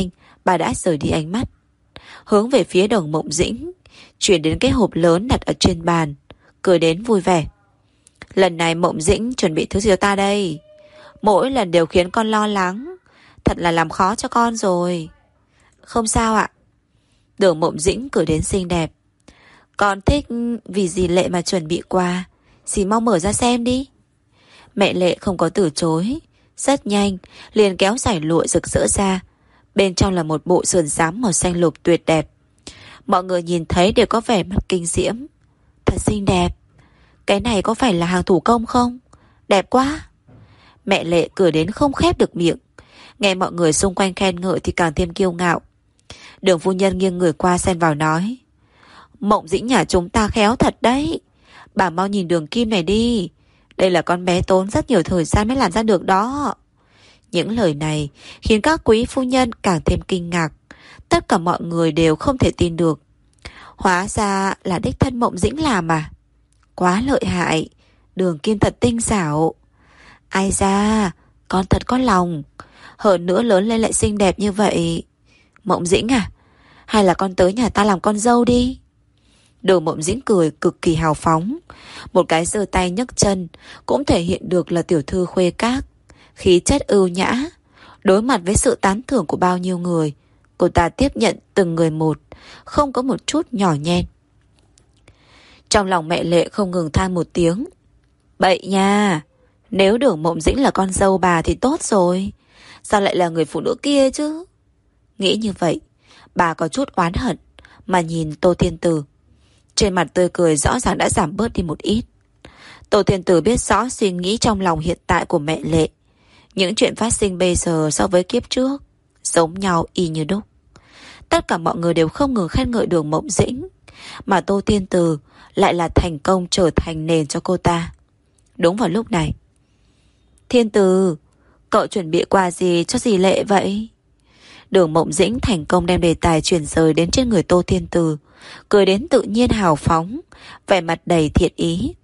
bà đã rời đi ánh mắt, hướng về phía Đường Mộng Dĩnh, chuyển đến cái hộp lớn đặt ở trên bàn, cười đến vui vẻ. Lần này Mộng Dĩnh chuẩn bị thứ gì cho ta đây? Mỗi lần đều khiến con lo lắng, thật là làm khó cho con rồi. Không sao ạ. Đường Mộng Dĩnh cười đến xinh đẹp. Con thích vì dì Lệ mà chuẩn bị quà, dì mau mở ra xem đi. Mẹ Lệ không có từ chối, rất nhanh liền kéo giải lụa rực rỡ ra. Bên trong là một bộ sườn xám màu xanh lục tuyệt đẹp. Mọi người nhìn thấy đều có vẻ mặt kinh diễm. Thật xinh đẹp. Cái này có phải là hàng thủ công không? Đẹp quá. Mẹ Lệ cười đến không khép được miệng. Nghe mọi người xung quanh khen ngợi thì càng thêm kiêu ngạo. Đường phu nhân nghiêng người qua xen vào nói: Mộng Dĩnh nhà chúng ta khéo thật đấy. Bà mau nhìn đường kim này đi. Đây là con bé tốn rất nhiều thời gian mới làm ra được đó. Những lời này khiến các quý phu nhân càng thêm kinh ngạc. Tất cả mọi người đều không thể tin được. Hóa ra là đích thân Mộng Dĩnh làm à? Quá lợi hại. Đường kim thật tinh xảo. Ai da, con thật có lòng. Hơn nữa lớn lên lại xinh đẹp như vậy. Mộng Dĩnh à, hay là con tới nhà ta làm con dâu đi? Đường Mộng Dĩnh cười cực kỳ hào phóng. Một cái giơ tay nhấc chân cũng thể hiện được là tiểu thư khuê các, khí chất ưu nhã. Đối mặt với sự tán thưởng của bao nhiêu người, cô ta tiếp nhận từng người một, không có một chút nhỏ nhen. Trong lòng mẹ Lệ không ngừng than một tiếng: Bậy nha, nếu Đường Mộng Dĩnh là con dâu bà thì tốt rồi, sao lại là người phụ nữ kia chứ? Nghĩ như vậy, bà có chút oán hận mà nhìn Tô Thiên Tử. Trên mặt tươi cười rõ ràng đã giảm bớt đi một ít. Tô Thiên Tử biết rõ suy nghĩ trong lòng hiện tại của mẹ Lệ. Những chuyện phát sinh bây giờ so với kiếp trước giống nhau y như đúc. Tất cả mọi người đều không ngừng khen ngợi Đường Mộng Dĩnh, mà Tô Thiên Tử lại là thành công trở thành nền cho cô ta. Đúng vào lúc này, Thiên Tử, cậu chuẩn bị quà gì cho dì Lệ vậy? Đường Mộng Dĩnh thành công đem đề tài chuyển rời đến trên người Tô Thiên Tử, cười đến tự nhiên hào phóng, vẻ mặt đầy thiện ý.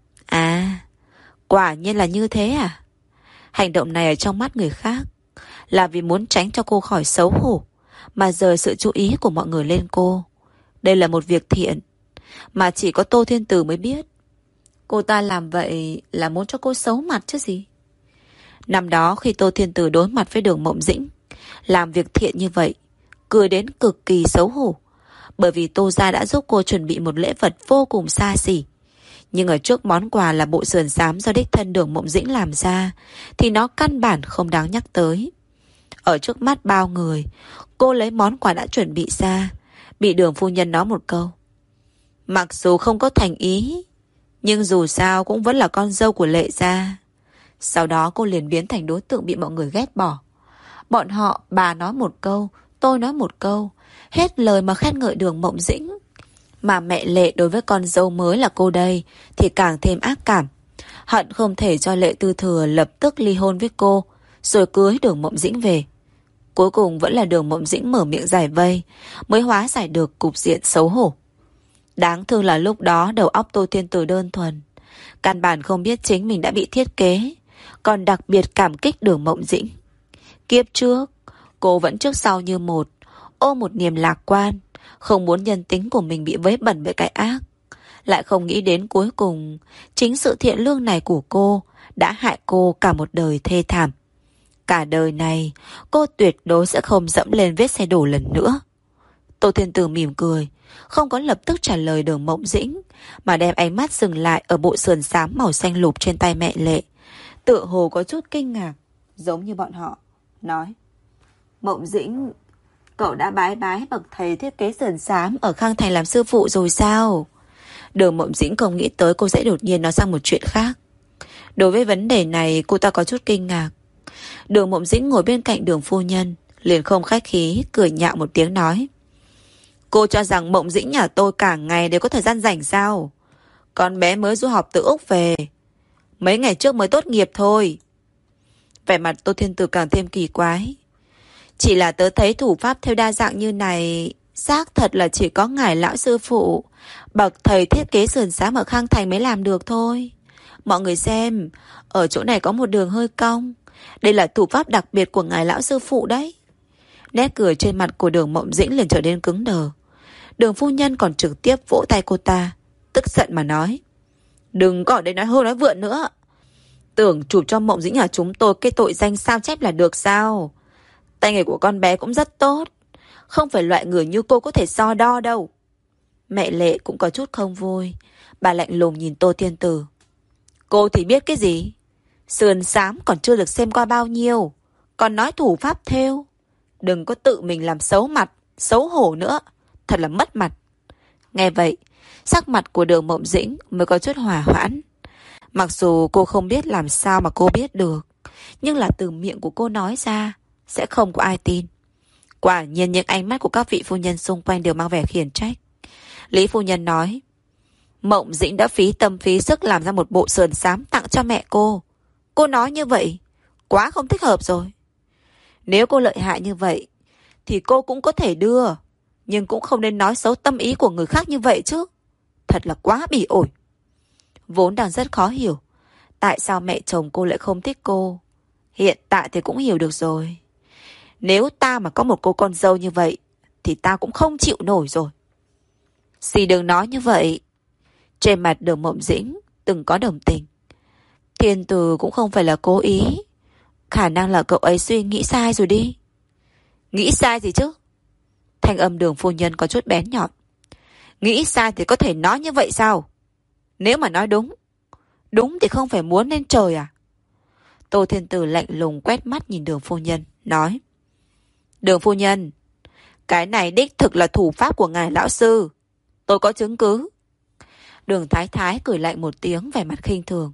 À, quả nhiên là như thế à? Hành động này ở trong mắt người khác là vì muốn tránh cho cô khỏi xấu hổ, mà rời sự chú ý của mọi người lên cô. Đây là một việc thiện mà chỉ có Tô Thiên Tử mới biết. Cô ta làm vậy là muốn cho cô xấu mặt chứ gì. Năm đó khi Tô Thiên Tử đối mặt với Đường Mộng Dĩnh, làm việc thiện như vậy, cười đến cực kỳ xấu hổ, bởi vì Tô gia đã giúp cô chuẩn bị một lễ vật vô cùng xa xỉ. Nhưng ở trước món quà là bộ sườn xám do đích thân Đường Mộng Dĩnh làm ra, thì nó căn bản không đáng nhắc tới. Ở trước mắt bao người, cô lấy món quà đã chuẩn bị ra, bị Đường phu nhân nói một câu: Mặc dù không có thành ý, nhưng dù sao cũng vẫn là con dâu của Lệ gia. Sau đó cô liền biến thành đối tượng bị mọi người ghét bỏ. Bọn họ bà nói một câu, tôi nói một câu, hết lời mà khen ngợi Đường Mộng Dĩnh. Mà mẹ Lệ đối với con dâu mới là cô đây thì càng thêm ác cảm, hận không thể cho Lệ Tư Thừa lập tức ly hôn với cô, rồi cưới Đường Mộng Dĩnh về. Cuối cùng vẫn là Đường Mộng Dĩnh mở miệng giải vây, mới hóa giải được cục diện xấu hổ. Đáng thương là lúc đó đầu óc Tô Thiên Tử đơn thuần, căn bản không biết chính mình đã bị thiết kế, còn đặc biệt cảm kích Đường Mộng Dĩnh. Kiếp trước, cô vẫn trước sau như một, ôm một niềm lạc quan, không muốn nhân tính của mình bị vấy bẩn với cái ác. Lại không nghĩ đến cuối cùng, chính sự thiện lương này của cô đã hại cô cả một đời thê thảm. Cả đời này, cô tuyệt đối sẽ không dẫm lên vết xe đổ lần nữa. Tô Thiên Tử mỉm cười, không có lập tức trả lời Đường Mộng Dĩnh, mà đem ánh mắt dừng lại ở bộ sườn xám màu xanh lục trên tay mẹ Lệ. Tựa hồ có chút kinh ngạc, giống như bọn họ, nói: Mộng Dĩnh, cậu đã bái bái bậc thầy thiết kế sườn xám ở Khang Thành làm sư phụ rồi sao? Đường Mộng Dĩnh không nghĩ tới cô sẽ đột nhiên nói sang một chuyện khác. Đối với vấn đề này cô ta có chút kinh ngạc. Đường Mộng Dĩnh ngồi bên cạnh Đường phu nhân, liền không khách khí, cười nhạo một tiếng nói: Cô cho rằng Mộng Dĩnh nhà tôi cả ngày đều có thời gian rảnh sao? Con bé mới du học từ Úc về, mấy ngày trước mới tốt nghiệp thôi. Vẻ mặt Tô Thiên Tử càng thêm kỳ quái. Chỉ là tớ thấy thủ pháp theo đa dạng như này, xác thật là chỉ có ngài lão sư phụ, bậc thầy thiết kế sườn xám ở Khang Thành mới làm được thôi. Mọi người xem, ở chỗ này có một đường hơi cong. Đây là thủ pháp đặc biệt của ngài lão sư phụ đấy. Nét cười trên mặt của Đường Mộng Dĩnh liền trở nên cứng đờ. Đường phu nhân còn trực tiếp vỗ tay cô ta, tức giận mà nói: Đừng có ở đây nói hô nói vượn nữa. Tưởng chụp cho Mộng Dĩnh nhà chúng tôi cái tội danh sao chép là được sao? Tay nghề của con bé cũng rất tốt, không phải loại người như cô có thể so đo đâu. Mẹ Lệ cũng có chút không vui. Bà lạnh lùng nhìn Tô Thiên Tử. Cô thì biết cái gì? Sườn xám còn chưa được xem qua bao nhiêu, còn nói thủ pháp thêu. Đừng có tự mình làm xấu mặt, xấu hổ nữa. Thật là mất mặt. Nghe vậy, sắc mặt của Đường Mộng Dĩnh mới có chút hòa hoãn. Mặc dù cô không biết làm sao mà cô biết được, nhưng là từ miệng của cô nói ra sẽ không có ai tin. Quả nhiên những ánh mắt của các vị phu nhân xung quanh đều mang vẻ khiển trách. Lý phu nhân nói: Mộng Dĩnh đã phí tâm phí sức làm ra một bộ sườn xám tặng cho mẹ cô. Cô nói như vậy quá không thích hợp rồi. Nếu cô lợi hại như vậy thì cô cũng có thể đưa, nhưng cũng không nên nói xấu tâm ý của người khác như vậy chứ. Thật là quá bỉ ổi. Vốn đang rất khó hiểu tại sao mẹ chồng cô lại không thích cô, hiện tại thì cũng hiểu được rồi. Nếu ta mà có một cô con dâu như vậy thì ta cũng không chịu nổi rồi. Dì đừng nói như vậy. Trên mặt Đường Mộng Dĩnh từng có đồng tình. Thiên Từ cũng không phải là cố ý, khả năng là cậu ấy suy nghĩ sai rồi đi. Nghĩ sai gì chứ? Thanh âm Đường phu nhân có chút bén nhọn. Nghĩ sai thì có thể nói như vậy sao? Nếu mà nói đúng, đúng thì không phải muốn lên trời à? Tô Thiên Tử lạnh lùng quét mắt nhìn Đường phu nhân, nói: Đường phu nhân, cái này đích thực là thủ pháp của ngài lão sư, tôi có chứng cứ. Đường Thái Thái cười lạnh một tiếng, vẻ mặt khinh thường.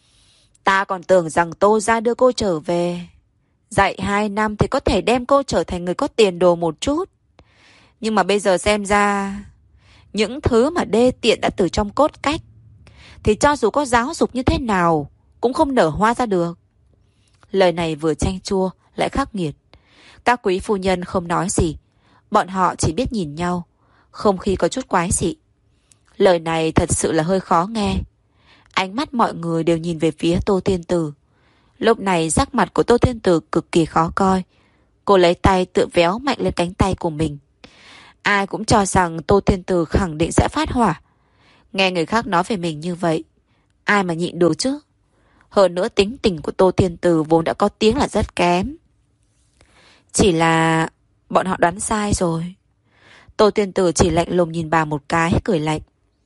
Ta còn tưởng rằng Tô gia đưa cô trở về, dạy hai năm thì có thể đem cô trở thành người có tiền đồ một chút. Nhưng mà bây giờ xem ra, những thứ mà đê tiện đã từ trong cốt cách, thì cho dù có giáo dục như thế nào cũng không nở hoa ra được. Lời này vừa chanh chua lại khắc nghiệt. Các quý phu nhân không nói gì, bọn họ chỉ biết nhìn nhau, không khí có chút quái dị. Lời này thật sự là hơi khó nghe. Ánh mắt mọi người đều nhìn về phía Tô Thiên Tử. Lúc này sắc mặt của Tô Thiên Tử cực kỳ khó coi. Cô lấy tay tự véo mạnh lên cánh tay của mình. Ai cũng cho rằng Tô Thiên Tử khẳng định sẽ phát hỏa. Nghe người khác nói về mình như vậy, ai mà nhịn được chứ? Hơn nữa tính tình của Tô Thiên Tử vốn đã có tiếng là rất kém. Chỉ là bọn họ đoán sai rồi. Tô Thiên Tử chỉ lạnh lùng nhìn bà một cái, cười lạnh.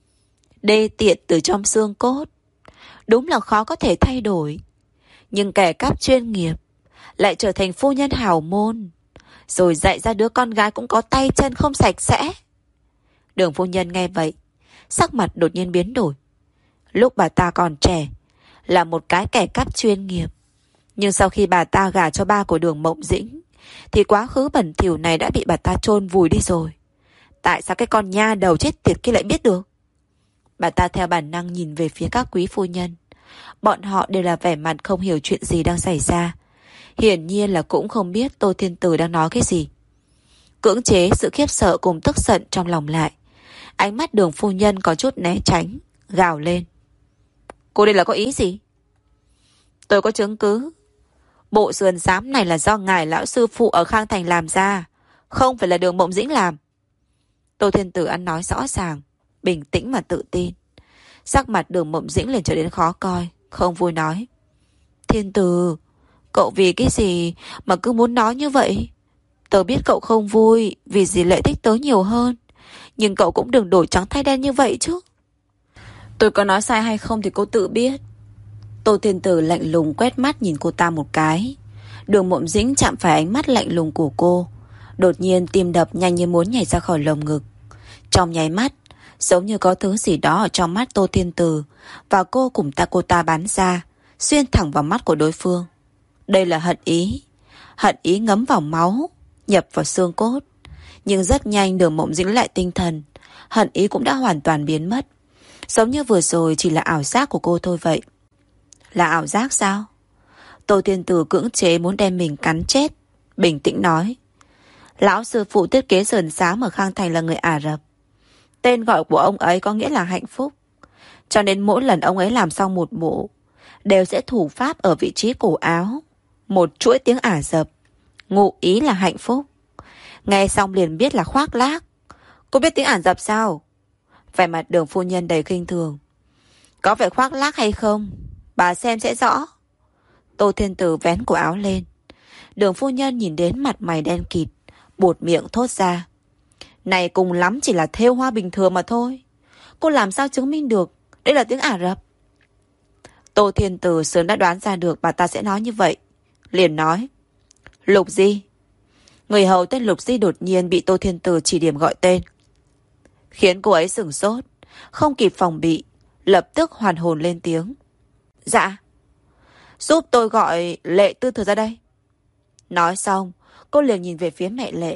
Đê tiện từ trong xương cốt, đúng là khó có thể thay đổi. Nhưng kẻ cắp chuyên nghiệp lại trở thành phu nhân hào môn, rồi dạy ra đứa con gái cũng có tay chân không sạch sẽ. Đường phu nhân nghe vậy, sắc mặt đột nhiên biến đổi. Lúc bà ta còn trẻ, là một cái kẻ cắp chuyên nghiệp. Nhưng sau khi bà ta gả cho ba của Đường Mộng Dĩnh, thì quá khứ bẩn thỉu này đã bị bà ta chôn vùi đi rồi. Tại sao cái con nha đầu chết tiệt kia lại biết được? Bà ta theo bản năng nhìn về phía các quý phu nhân. Bọn họ đều là vẻ mặt không hiểu chuyện gì đang xảy ra. Hiển nhiên là cũng không biết Tô Thiên Tử đang nói cái gì. Cưỡng chế sự khiếp sợ cùng tức giận trong lòng lại. Ánh mắt Đường phu nhân có chút né tránh, gào lên. Cô đây là có ý gì? Tôi có chứng cứ. Bộ sườn xám này là do ngài lão sư phụ ở Khang Thành làm ra, không phải là Đường Mộng Dĩnh làm. Tô Thiên Tử ăn nói rõ ràng, bình tĩnh mà tự tin. Sắc mặt Đường Mộng Dĩnh liền trở nên khó coi, không vui nói. Thiên Tử, cậu vì cái gì mà cứ muốn nói như vậy? Tớ biết cậu không vui vì dì Lệ thích tớ nhiều hơn, nhưng cậu cũng đừng đổi trắng thay đen như vậy chứ. Tôi có nói sai hay không thì cô tự biết. Tô Thiên Tử lạnh lùng quét mắt nhìn cô ta một cái. Đường Mộng Dĩnh chạm phải ánh mắt lạnh lùng của cô, đột nhiên tim đập nhanh như muốn nhảy ra khỏi lồng ngực. Trong nháy mắt, giống như có thứ gì đó ở trong mắt Tô Thiên Tử và cô cùng ta cô ta bắn ra, xuyên thẳng vào mắt của đối phương. Đây là hận ý. Hận ý ngấm vào máu, nhập vào xương cốt. Nhưng rất nhanh Đường Mộng Dĩnh lại tinh thần, hận ý cũng đã hoàn toàn biến mất. Giống như vừa rồi chỉ là ảo giác của cô thôi vậy. Là ảo giác sao? Tô Thiên Tử cưỡng chế muốn đem mình cắn chết, bình tĩnh nói. Lão sư phụ thiết kế sườn xám ở Khang Thành là người Ả Rập. Tên gọi của ông ấy có nghĩa là hạnh phúc. Cho nên mỗi lần ông ấy làm xong một bộ, đều sẽ thủ pháp ở vị trí cổ áo một chuỗi tiếng Ả Rập, ngụ ý là hạnh phúc. Nghe xong liền biết là khoác lác. Cô biết tiếng Ả Rập sao? Vẻ mặt Đường phu nhân đầy khinh thường. Có phải khoác lác hay không? Bà xem sẽ rõ. Tô Thiên Tử vén cổ áo lên. Đường phu nhân nhìn đến mặt mày đen kịt, buột miệng thốt ra. Này cùng lắm chỉ là thêu hoa bình thường mà thôi. Cô làm sao chứng minh được đây là tiếng Ả Rập? Tô Thiên Tử sớm đã đoán ra được bà ta sẽ nói như vậy. Liền nói. Lục Di. Người hầu tên Lục Di đột nhiên bị Tô Thiên Tử chỉ điểm gọi tên, khiến cô ấy sửng sốt, không kịp phòng bị, lập tức hoàn hồn lên tiếng. Dạ. Giúp tôi gọi Lệ Tư Thừa ra đây. Nói xong, cô liền nhìn về phía mẹ Lệ.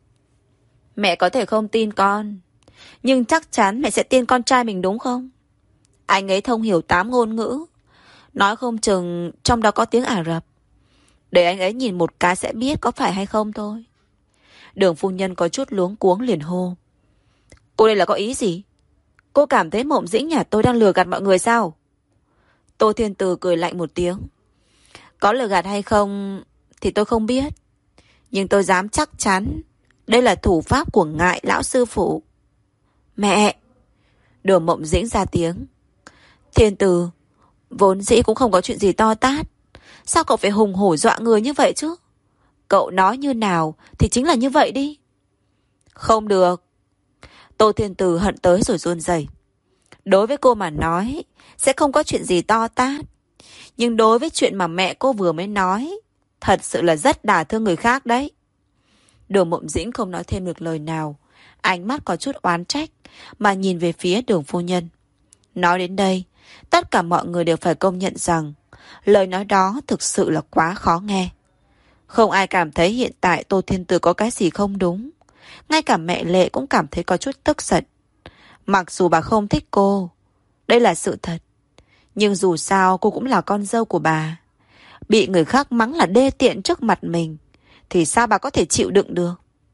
Mẹ có thể không tin con, nhưng chắc chắn mẹ sẽ tin con trai mình đúng không? Anh ấy thông hiểu tám ngôn ngữ, nói không chừng trong đó có tiếng Ả Rập. Để anh ấy nhìn một cái sẽ biết có phải hay không thôi. Đường phu nhân có chút luống cuống liền hô. Cô đây là có ý gì? Cô cảm thấy Mộng Dĩnh nhà tôi đang lừa gạt mọi người sao? Tô Thiên Từ cười lạnh một tiếng. Có lừa gạt hay không thì tôi không biết, nhưng tôi dám chắc chắn đây là thủ pháp của Ngại lão sư phụ. Mẹ! Đường Mộng Dĩnh ra tiếng. Thiên Từ, vốn dĩ cũng không có chuyện gì to tát, sao cậu phải hùng hổ dọa người như vậy chứ? Cậu nói như nào thì chính là như vậy đi. Không được. Tô Thiên Từ hận tới rồi run rẩy. Đối với cô mà nói sẽ không có chuyện gì to tát, nhưng đối với chuyện mà mẹ cô vừa mới nói, thật sự là rất đả thương người khác đấy. Đường Mộng Dĩnh không nói thêm được lời nào, ánh mắt có chút oán trách mà nhìn về phía Đường phu nhân. Nói đến đây, tất cả mọi người đều phải công nhận rằng lời nói đó thực sự là quá khó nghe. Không ai cảm thấy hiện tại Tô Thiên Từ có cái gì không đúng. Ngay cả mẹ Lệ cũng cảm thấy có chút tức giận. Mặc dù bà không thích cô, đây là sự thật, nhưng dù sao cô cũng là con dâu của bà. Bị người khác mắng là đê tiện trước mặt mình thì sao bà có thể chịu đựng được?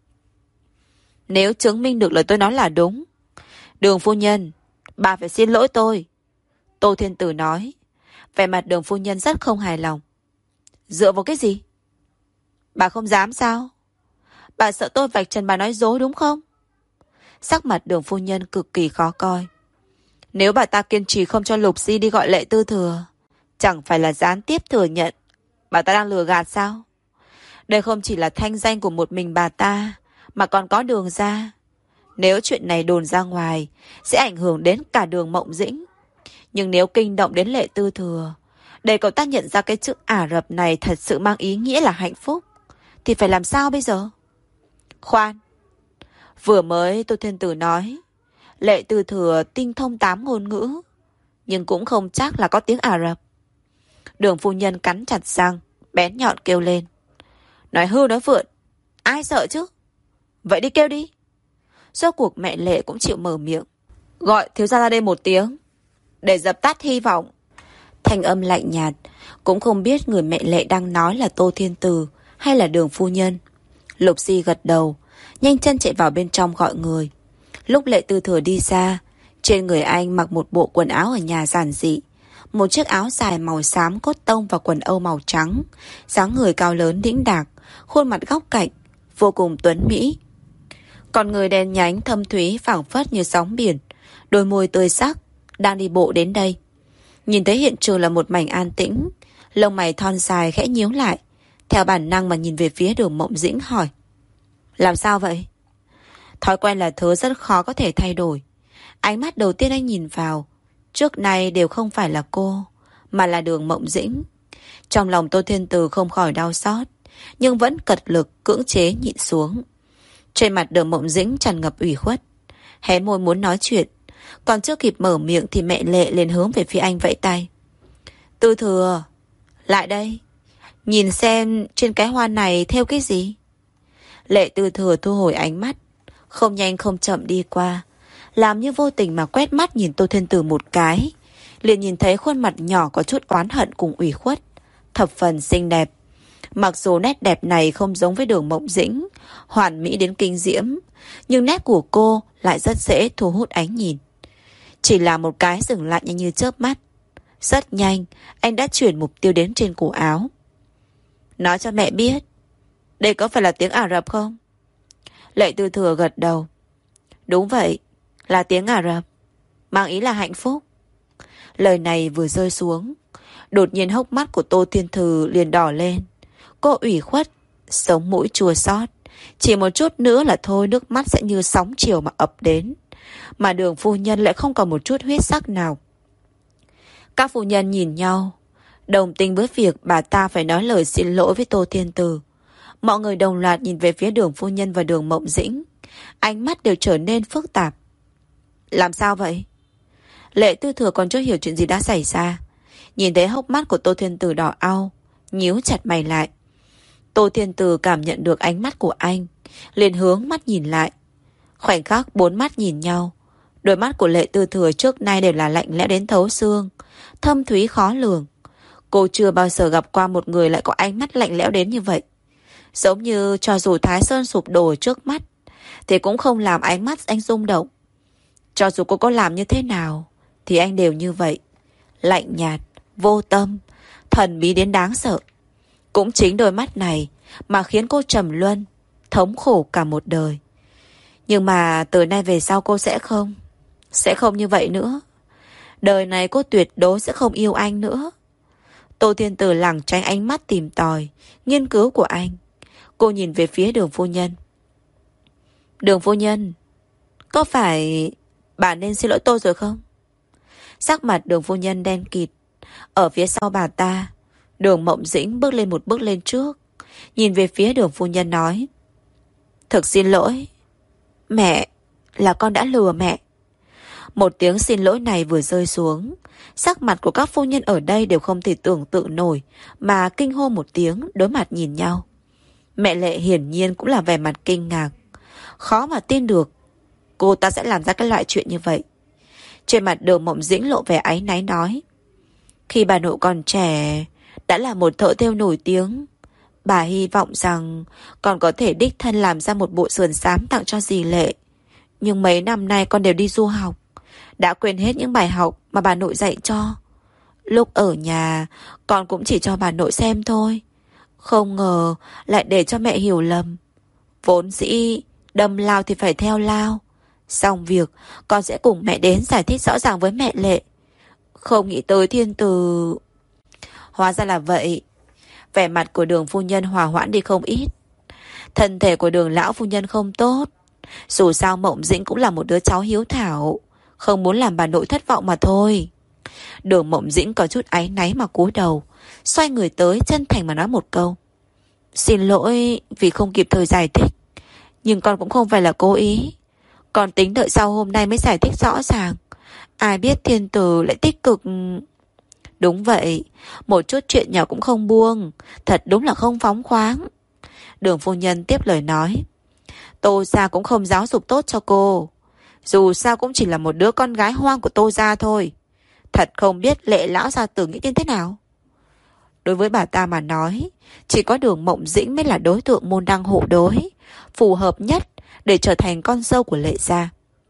Nếu chứng minh được lời tôi nói là đúng, Đường phu nhân, bà phải xin lỗi tôi. Tô Thiên Tử nói. Vẻ mặt Đường phu nhân rất không hài lòng. Dựa vào cái gì? Bà không dám sao? Bà sợ tôi vạch trần bà nói dối đúng không? Sắc mặt Đường phu nhân cực kỳ khó coi. Nếu bà ta kiên trì không cho Lục Di đi gọi Lệ Tư Thừa, chẳng phải là gián tiếp thừa nhận bà ta đang lừa gạt sao? Đây không chỉ là thanh danh của một mình bà ta, mà còn có Đường ra. Nếu chuyện này đồn ra ngoài, sẽ ảnh hưởng đến cả Đường Mộng Dĩnh. Nhưng nếu kinh động đến Lệ Tư Thừa, để cậu ta nhận ra cái chữ Ả Rập này thật sự mang ý nghĩa là hạnh phúc, thì phải làm sao bây giờ? Khoan! Vừa mới Tô Thiên Tử nói Lệ Tư Thừa tinh thông tám ngôn ngữ, nhưng cũng không chắc là có tiếng Ả Rập. Đường phu nhân cắn chặt răng, bén nhọn kêu lên. Nói hư nói vượn, ai sợ chứ? Vậy đi kêu đi. Rốt cuộc mẹ Lệ cũng chịu mở miệng. Gọi thiếu gia ra đây một tiếng, để dập tắt hy vọng. Thanh âm lạnh nhạt, cũng không biết người mẹ Lệ đang nói là Tô Thiên Từ hay là Đường phu nhân. Lục Di gật đầu, nhanh chân chạy vào bên trong gọi người. Lúc Lệ Tư Thừa đi ra, trên người anh mặc một bộ quần áo ở nhà giản dị, một chiếc áo dài màu xám cốt tông và quần âu màu trắng, dáng người cao lớn đĩnh đạc, khuôn mặt góc cạnh, vô cùng tuấn mỹ. Còn người đen nhánh thâm thúy phảng phất như sóng biển, đôi môi tươi sắc, đang đi bộ đến đây. Nhìn thấy hiện trường là một mảnh an tĩnh, lông mày thon dài khẽ nhíu lại, theo bản năng mà nhìn về phía Đường Mộng Dĩnh hỏi. Làm sao vậy? Thói quen là thứ rất khó có thể thay đổi. Ánh mắt đầu tiên anh nhìn vào trước nay đều không phải là cô, mà là Đường Mộng Dĩnh. Trong lòng Tô Thiên Từ không khỏi đau xót, nhưng vẫn cật lực cưỡng chế nhịn xuống. Trên mặt Đường Mộng Dĩnh tràn ngập ủy khuất, hé môi muốn nói chuyện, còn chưa kịp mở miệng thì mẹ Lệ liền hướng về phía anh vẫy tay. Tư Thừa, lại đây, nhìn xem trên cái hoa này thêu cái gì. Lệ Tư Thừa thu hồi ánh mắt, không nhanh không chậm đi qua, làm như vô tình mà quét mắt nhìn Tô Thiên Tử một cái, liền nhìn thấy khuôn mặt nhỏ có chút oán hận cùng ủy khuất, thập phần xinh đẹp. Mặc dù nét đẹp này không giống với Đường Mộng Dĩnh, hoàn mỹ đến kinh diễm, nhưng nét của cô lại rất dễ thu hút ánh nhìn. Chỉ là một cái dừng lại nhanh như chớp mắt. Rất nhanh, anh đã chuyển mục tiêu đến trên cổ áo. Nói cho mẹ biết, đây có phải là tiếng Ả Rập không? Lệ Tư Thừa gật đầu. Đúng vậy, là tiếng Ả Rập, mang ý là hạnh phúc. Lời này vừa rơi xuống, đột nhiên hốc mắt của Tô Thiên Thư liền đỏ lên. Cô ủy khuất, sống mũi chua xót. Chỉ một chút nữa là thôi nước mắt sẽ như sóng chiều mà ập đến. Mà Đường phu nhân lại không còn một chút huyết sắc nào. Các phu nhân nhìn nhau, đồng tình với việc bà ta phải nói lời xin lỗi với Tô Thiên Từ. Mọi người đồng loạt nhìn về phía Đường phu nhân và Đường Mộng Dĩnh. Ánh mắt đều trở nên phức tạp. Làm sao vậy? Lệ Tư Thừa còn chưa hiểu chuyện gì đã xảy ra. Nhìn thấy hốc mắt của Tô Thiên Từ đỏ au, nhíu chặt mày lại. Tô Thiên Từ cảm nhận được ánh mắt của anh, liền hướng mắt nhìn lại. Khoảnh khắc bốn mắt nhìn nhau. Đôi mắt của Lệ Tư Thừa trước nay đều là lạnh lẽo đến thấu xương, thâm thúy khó lường. Cô chưa bao giờ gặp qua một người lại có ánh mắt lạnh lẽo đến như vậy. Giống như cho dù Thái Sơn sụp đổ trước mắt thì cũng không làm ánh mắt anh rung động. Cho dù cô có làm như thế nào thì anh đều như vậy. Lạnh nhạt, vô tâm, thần bí đến đáng sợ. Cũng chính đôi mắt này mà khiến cô trầm luân, thống khổ cả một đời. Nhưng mà từ nay về sau cô sẽ không Sẽ không như vậy nữa. Đời này cô tuyệt đối sẽ không yêu anh nữa. Tô Thiên Tử lảng tránh ánh mắt tìm tòi, nghiên cứu của anh. Cô nhìn về phía Đường phu nhân. Đường phu nhân, có phải bà nên xin lỗi tôi rồi không? Sắc mặt Đường phu nhân đen kịt. Ở phía sau bà ta, Đường Mộng Dĩnh bước lên một bước lên trước, nhìn về phía Đường phu nhân nói: Thực xin lỗi mẹ, là con đã lừa mẹ. Một tiếng xin lỗi này vừa rơi xuống, sắc mặt của các phu nhân ở đây đều không thể tưởng tượng nổi, mà kinh hô một tiếng, đối mặt nhìn nhau. Mẹ Lệ hiển nhiên cũng là vẻ mặt kinh ngạc. Khó mà tin được cô ta sẽ làm ra cái loại chuyện như vậy. Trên mặt Đường Mộng Dĩnh lộ vẻ áy náy nói: Khi bà nội còn trẻ đã là một thợ thêu nổi tiếng, bà hy vọng rằng còn có thể đích thân làm ra một bộ sườn xám tặng cho dì Lệ. Nhưng mấy năm nay con đều đi du học, đã quên hết những bài học mà bà nội dạy cho. Lúc ở nhà con cũng chỉ cho bà nội xem thôi, không ngờ lại để cho mẹ hiểu lầm. Vốn dĩ đâm lao thì phải theo lao. Xong việc con sẽ cùng mẹ đến giải thích rõ ràng với mẹ Lệ. Không nghĩ tới Thiên Từ. Hóa ra là vậy. Vẻ mặt của Đường phu nhân hòa hoãn đi không ít. Thân thể của Đường lão phu nhân không tốt. Dù sao Mộng Dĩnh cũng là một đứa cháu hiếu thảo, không muốn làm bà nội thất vọng mà thôi. Đường Mộng Dĩnh có chút áy náy mà cúi đầu, xoay người tới chân thành mà nói một câu: Xin lỗi vì không kịp thời giải thích, nhưng con cũng không phải là cố ý. Con tính đợi sau hôm nay mới giải thích rõ ràng. Ai biết Thiên Tử lại tích cực. Đúng vậy, một chút chuyện nhỏ cũng không buông, thật đúng là không phóng khoáng. Đường phu nhân tiếp lời nói: Tô gia cũng không giáo dục tốt cho cô. Dù sao cũng chỉ là một đứa con gái hoang của Tô gia thôi. Thật không biết Lệ lão gia tử nghĩ như thế nào. Đối với bà ta mà nói, chỉ có Đường Mộng Dĩnh mới là đối tượng môn đăng hộ đối, phù hợp nhất để trở thành con dâu của Lệ gia.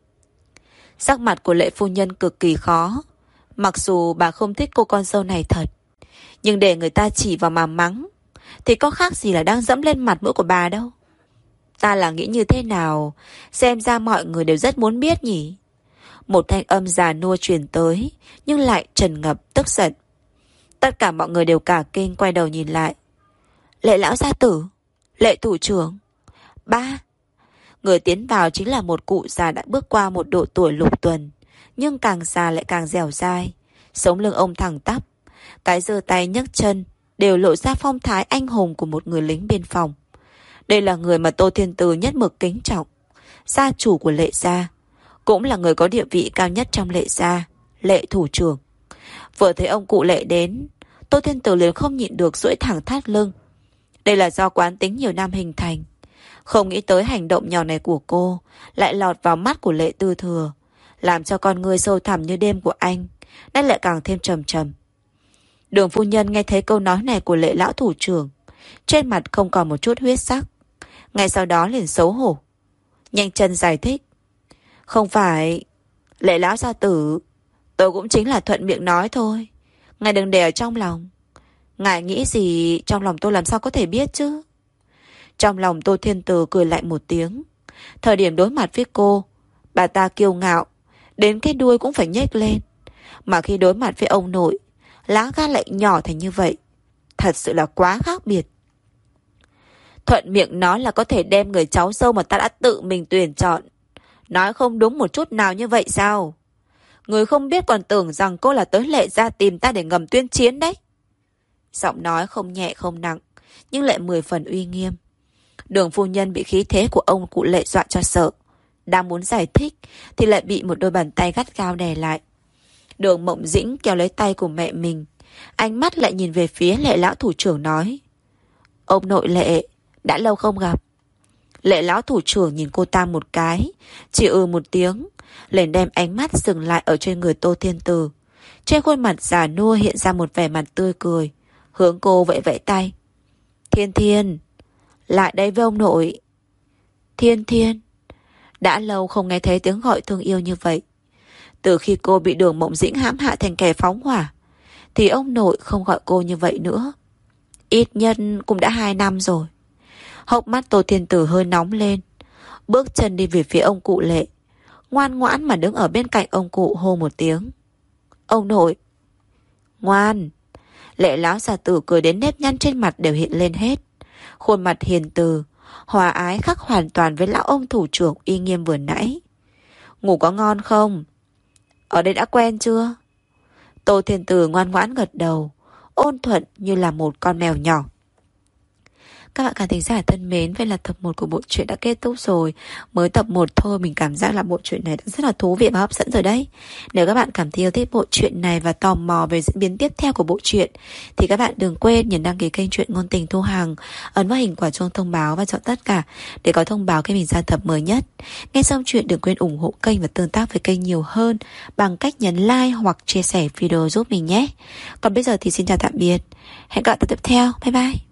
Sắc mặt của Lệ phu nhân cực kỳ khó. Mặc dù bà không thích cô con dâu này thật, nhưng để người ta chỉ vào mà mắng thì có khác gì là đang dẫm lên mặt mũi của bà đâu. Ta là nghĩ như thế nào, xem ra mọi người đều rất muốn biết nhỉ. Một thanh âm già nua truyền tới, nhưng lại trần ngập tức giận. Tất cả mọi người đều cả kinh quay đầu nhìn lại. Lệ lão gia tử, Lệ thủ trưởng. Ba. Người tiến vào chính là một cụ già đã bước qua một độ tuổi lục tuần, nhưng càng già lại càng dẻo dai. Sống lưng ông thẳng tắp, cái giơ tay nhấc chân đều lộ ra phong thái anh hùng của một người lính biên phòng. Đây là người mà Tô Thiên Từ nhất mực kính trọng, gia chủ của Lệ gia, cũng là người có địa vị cao nhất trong Lệ gia, Lệ thủ trưởng. Vừa thấy ông cụ Lệ đến, Tô Thiên Từ liền không nhịn được duỗi thẳng thắt lưng. Đây là do quán tính nhiều năm hình thành. Không nghĩ tới hành động nhỏ này của cô lại lọt vào mắt của Lệ Tư Thừa, làm cho con người sâu thẳm như đêm của anh nay lại càng thêm trầm trầm. Đường phu nhân nghe thấy câu nói này của Lệ lão thủ trưởng, trên mặt không còn một chút huyết sắc. Ngay sau đó liền xấu hổ, nhanh chân giải thích: Không phải, Lệ lão gia tử, tôi cũng chính là thuận miệng nói thôi. Ngài đừng để ở trong lòng. Ngài nghĩ gì trong lòng tôi làm sao có thể biết chứ. Trong lòng Tô Thiên Từ cười lại một tiếng. Thời điểm đối mặt với cô, bà ta kiêu ngạo, đến cái đuôi cũng phải nhếch lên. Mà khi đối mặt với ông nội, lá gan lại nhỏ thành như vậy. Thật sự là quá khác biệt. Thuận miệng nói là có thể đem người cháu dâu mà ta đã tự mình tuyển chọn. Nói không đúng một chút nào như vậy sao? Người không biết còn tưởng rằng cô là tới Lệ Gia tìm ta để ngầm tuyên chiến đấy. Giọng nói không nhẹ không nặng, nhưng lại mười phần uy nghiêm. Đường phu nhân bị khí thế của ông cụ Lệ dọa cho sợ. Đang muốn giải thích thì lại bị một đôi bàn tay gắt gao đè lại. Đường Mộng Dĩnh kéo lấy tay của mẹ mình, ánh mắt lại nhìn về phía Lệ lão thủ trưởng nói: Ông nội Lệ, đã lâu không gặp. Lệ lão thủ trưởng nhìn cô ta một cái, chỉ ừ một tiếng, liền đem ánh mắt dừng lại ở trên người Tô Thiên Từ. Trên khuôn mặt già nua hiện ra một vẻ mặt tươi cười, hướng cô vẫy vẫy tay. Thiên Thiên, lại đây với ông nội. Thiên Thiên. Đã lâu không nghe thấy tiếng gọi thương yêu như vậy. Từ khi cô bị Đường Mộng Dĩnh hãm hại thành kẻ phóng hỏa, thì ông nội không gọi cô như vậy nữa. Ít nhất cũng đã hai năm rồi. Hốc mắt Tô Thiên Tử hơi nóng lên, bước chân đi về phía ông cụ Lệ, ngoan ngoãn mà đứng ở bên cạnh ông cụ hô một tiếng: Ông nội. Ngoan. Lệ lão già tử cười đến nếp nhăn trên mặt đều hiện lên hết. Khuôn mặt hiền từ, hòa ái khác hoàn toàn với lão ông thủ trưởng uy nghiêm vừa nãy. Ngủ có ngon không? Ở đây đã quen chưa? Tô Thiên Tử ngoan ngoãn gật đầu, ôn thuận như là một con mèo nhỏ. Các bạn khán thính giả thân mến, vậy là tập một của bộ truyện đã kết thúc rồi. Mới tập một thôi, mình cảm giác là bộ truyện này rất là thú vị và hấp dẫn rồi đấy. Nếu các bạn cảm thấy yêu thích bộ truyện này và tò mò về diễn biến tiếp theo của bộ truyện, thì các bạn đừng quên nhấn đăng ký kênh Truyện Ngôn Tình Thu Hằng, ấn vào hình quả chuông thông báo và chọn tất cả để có thông báo khi mình ra tập mới nhất. Nghe xong chuyện đừng quên ủng hộ kênh và tương tác với kênh nhiều hơn bằng cách nhấn like hoặc chia sẻ video giúp mình nhé. Còn bây giờ thì xin chào tạm biệt, hẹn gặp lại tập tiếp theo. Bye bye.